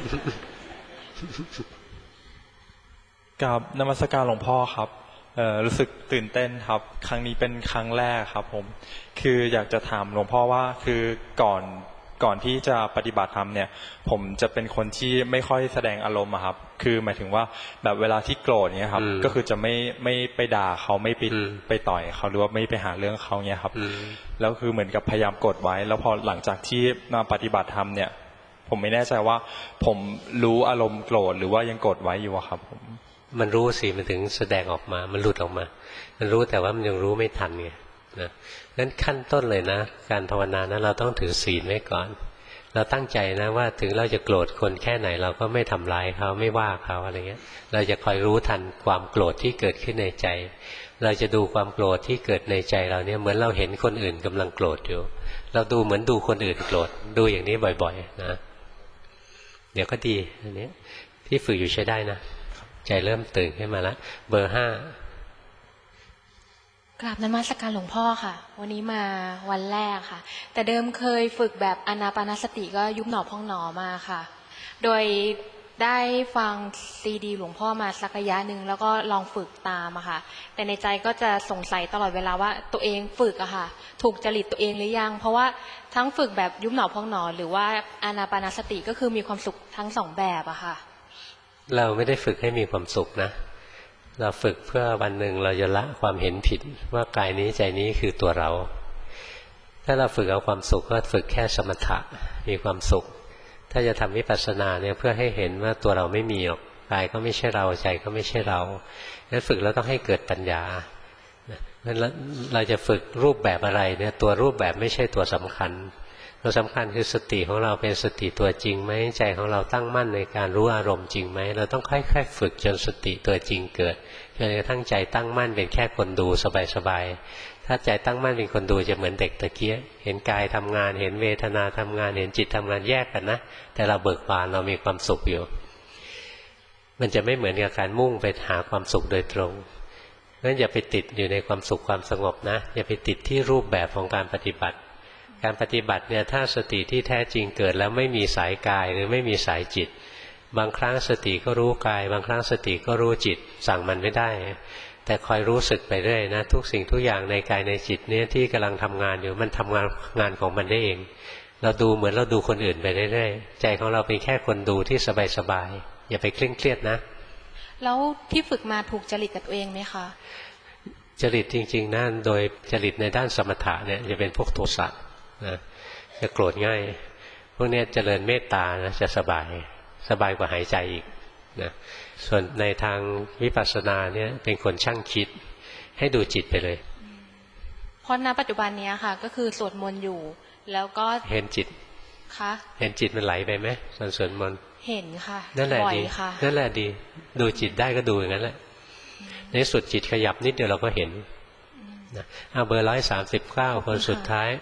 กับนมัสการหลวงพ่อครับรู้สึกตื่นเต้นครับครั้งนี้เป็นครั้งแรกครับผมคืออยากจะถามหลวงพ่อว่าคือก่อนก่อนที่จะปฏิบัติธรรมเนี่ยผมจะเป็นคนที่ไม่ค่อยแสดงอารมณ์ครับคือหมายถึงว่าแบบเวลาที่โกรธเนี่ยครับก็คือจะไม่ไม่ไปด่าเขาไม่ไปไปต่อยเขาหรือว่าไม่ไปหาเรื่องเขาเนี่ยครับแล้วคือเหมือนกับพยายามกดไว้แล้วพอหลังจากที่มาปฏิบัติธรรมเนี่ยผมไม่แน่ใจว่าผมรู้อารมณ์โกรธหรือว่ายังกดไว้อยู่ครับผมมันรู้สิมันถึงแสดงออกมามันหลุดออกมามันรู้แต่ว่ามันยังรู้ไม่ทันไงนะงั้นขั้นต้นเลยนะการภาวนานะเราต้องถือศีลไว้ก่อนเราตั้งใจนะว่าถึงเราจะโกรธคนแค่ไหนเราก็ไม่ทำร้ายเขาไม่ว่าเขาอะไรเงี้ยเราจะคอยรู้ทันความโกรธที่เกิดขึ้นในใจเราจะดูความโกรธที่เกิดในใจเราเนี่ยเหมือนเราเห็นคนอื่นกำลังโกรธอยู่เราดูเหมือนดูคนอื่นโกรธดูอย่างนี้บ่อยๆนะเดี๋ยวก็ดีอันนี้ที่ฝึกอยู่ใช้ได้นะใจเริ่มตื่นขึ้นมาแล้วเบอร์ห้ากราบนมัสการหลวงพ่อค่ะวันนี้มาวันแรกค่ะแต่เดิมเคยฝึกแบบอานาปานสติก็ยุบหนอพองหนอมาค่ะโดยได้ฟังซีดีหลวงพ่อมาสักระยะหนึ่งแล้วก็ลองฝึกตามอะค่ะแต่ในใจก็จะสงสัยตลอดเวลาว่าตัวเองฝึกอะค่ะถูกจริตตัวเองหรือยังเพราะว่าทั้งฝึกแบบยุบหนอพองหนอหรือว่าอานาปานสติก็คือมีความสุขทั้งสองแบบอะค่ะเราไม่ได้ฝึกให้มีความสุขนะเราฝึกเพื่อวันหนึ่งเราจะละความเห็นผิดว่ากายนี้ใจนี้คือตัวเราถ้าเราฝึกเอาความสุขก็ฝึกแค่สมถะมีความสุขถ้าจะทำวิปัสสนาเนี่ยเพื่อให้เห็นว่าตัวเราไม่มีหรอกกายก็ไม่ใช่เราใจก็ไม่ใช่เรางั้นฝึกแล้วต้องให้เกิดปัญญางั้นเราจะฝึกรูปแบบอะไรเนี่ยตัวรูปแบบไม่ใช่ตัวสำคัญตัวสำคัญคือสติของเราเป็นสติตัวจริงไหมใจของเราตั้งมั่นในการรู้อารมณ์จริงไหมเราต้องค่อยๆฝึกจนสติตัวจริงเกิดจนกระทั่งใจตั้งมั่นเป็นแค่คนดูสบายๆถ้าใจตั้งมั่นเป็นคนดูจะเหมือนเด็กตะเกียเห็นกายทำงานเห็นเวทนาทำงานเห็นจิตทำงานแยกกันนะแต่เราเบิกบานเรามีความสุขอยู่มันจะไม่เหมือนกับการมุ่งไปหาความสุขโดยตรงงั้นอย่าไปติดอยู่ในความสุขความสงบนะอย่าไปติดที่รูปแบบของการปฏิบัติการปฏิบัติเนี่ยถ้าสติที่แท้จริงเกิดแล้วไม่มีสายกายหรือไม่มีสายจิตบางครั้งสติก็รู้กายบางครั้งสติก็รู้จิตสั่งมันไม่ได้แต่คอยรู้สึกไปเรื่อยนะทุกสิ่งทุกอย่างในกายในจิตเนี่ยที่กำลังทำงานอยู่มันทำงานงานของมันได้เองเราดูเหมือนเราดูคนอื่นไปเรื่อยๆใจของเราเป็นแค่คนดูที่สบายๆอย่าไปเคร่งเครียดนะแล้วที่ฝึกมาถูกจริตกับตัวเองไหมคะจริตจริงๆนั่นโดยจริตในด้านสมถะเนี่ยจะเป็นพวกโทสะนะจะโกรธง่ายพวกนี้เจริญเมตตานะจะสบายสบายกว่าหายใจอีกนะส่วนในทางวิปัสสนาเนี่ยเป็นคนช่างคิดให้ดูจิตไปเลยเพราะณปัจจุบันนี้ค่ะก็คือสวดมนต์อยู่แล้วก็เห็นจิตคะเห็นจิตมันไหลไปไหมตอนสวดมนต์เห็นค่ะนั่นแหละดีนั่นแหละดีดูจิตได้ก็ดูอย่างนั้นแหละในสุดจิตขยับนิดเดียวเราก็เห็นนะเอาเบอร์ร้อยสามสิบเก้าคนสุดท้าย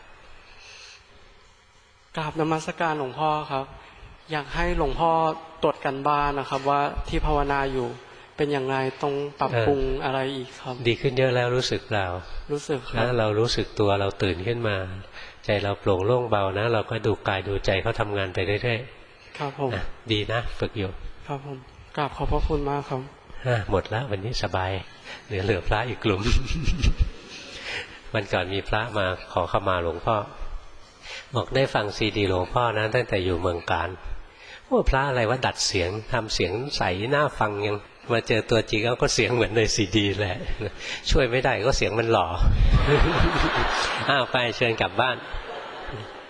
กราบนมัสการหลวงพ่อครับอยากให้หลวงพ่อตรวจกันบ้านนะครับว่าที่ภาวนาอยู่เป็นอย่างไรต้องปรับปรุงอะไรอีกครับดีขึ้นเยอะแล้วรู้สึกเปล่ารู้สึกครับเรารู้สึกตัวเราตื่นขึ้นมาใจเราโปร่งโล่งเบานะเราก็ดูกายดูใจเขาทำงานไปเรื่อยๆครับผมดีนะฝึกอยู่ครับผมกราบขอบพระคุณมากครับหมดแล้ววันนี้สบายเหลือเหลือพระอีกกลุ่ม วันก่อนมีพระมาขอเข้ามาหลวงพ่อบอกได้ฟังซีดีหลวงพ่อนะตั้งแต่อยู่เมืองการว่าพระอะไรว่าดัดเสียงทำเสียงใสน่าฟังยังมาเจอตัวจริงแล้วก็เสียงเหมือนในซีดีแหละช่วยไม่ได้ก็เสียงมันหล่อ อ้าวไปเชิญกลับบ้าน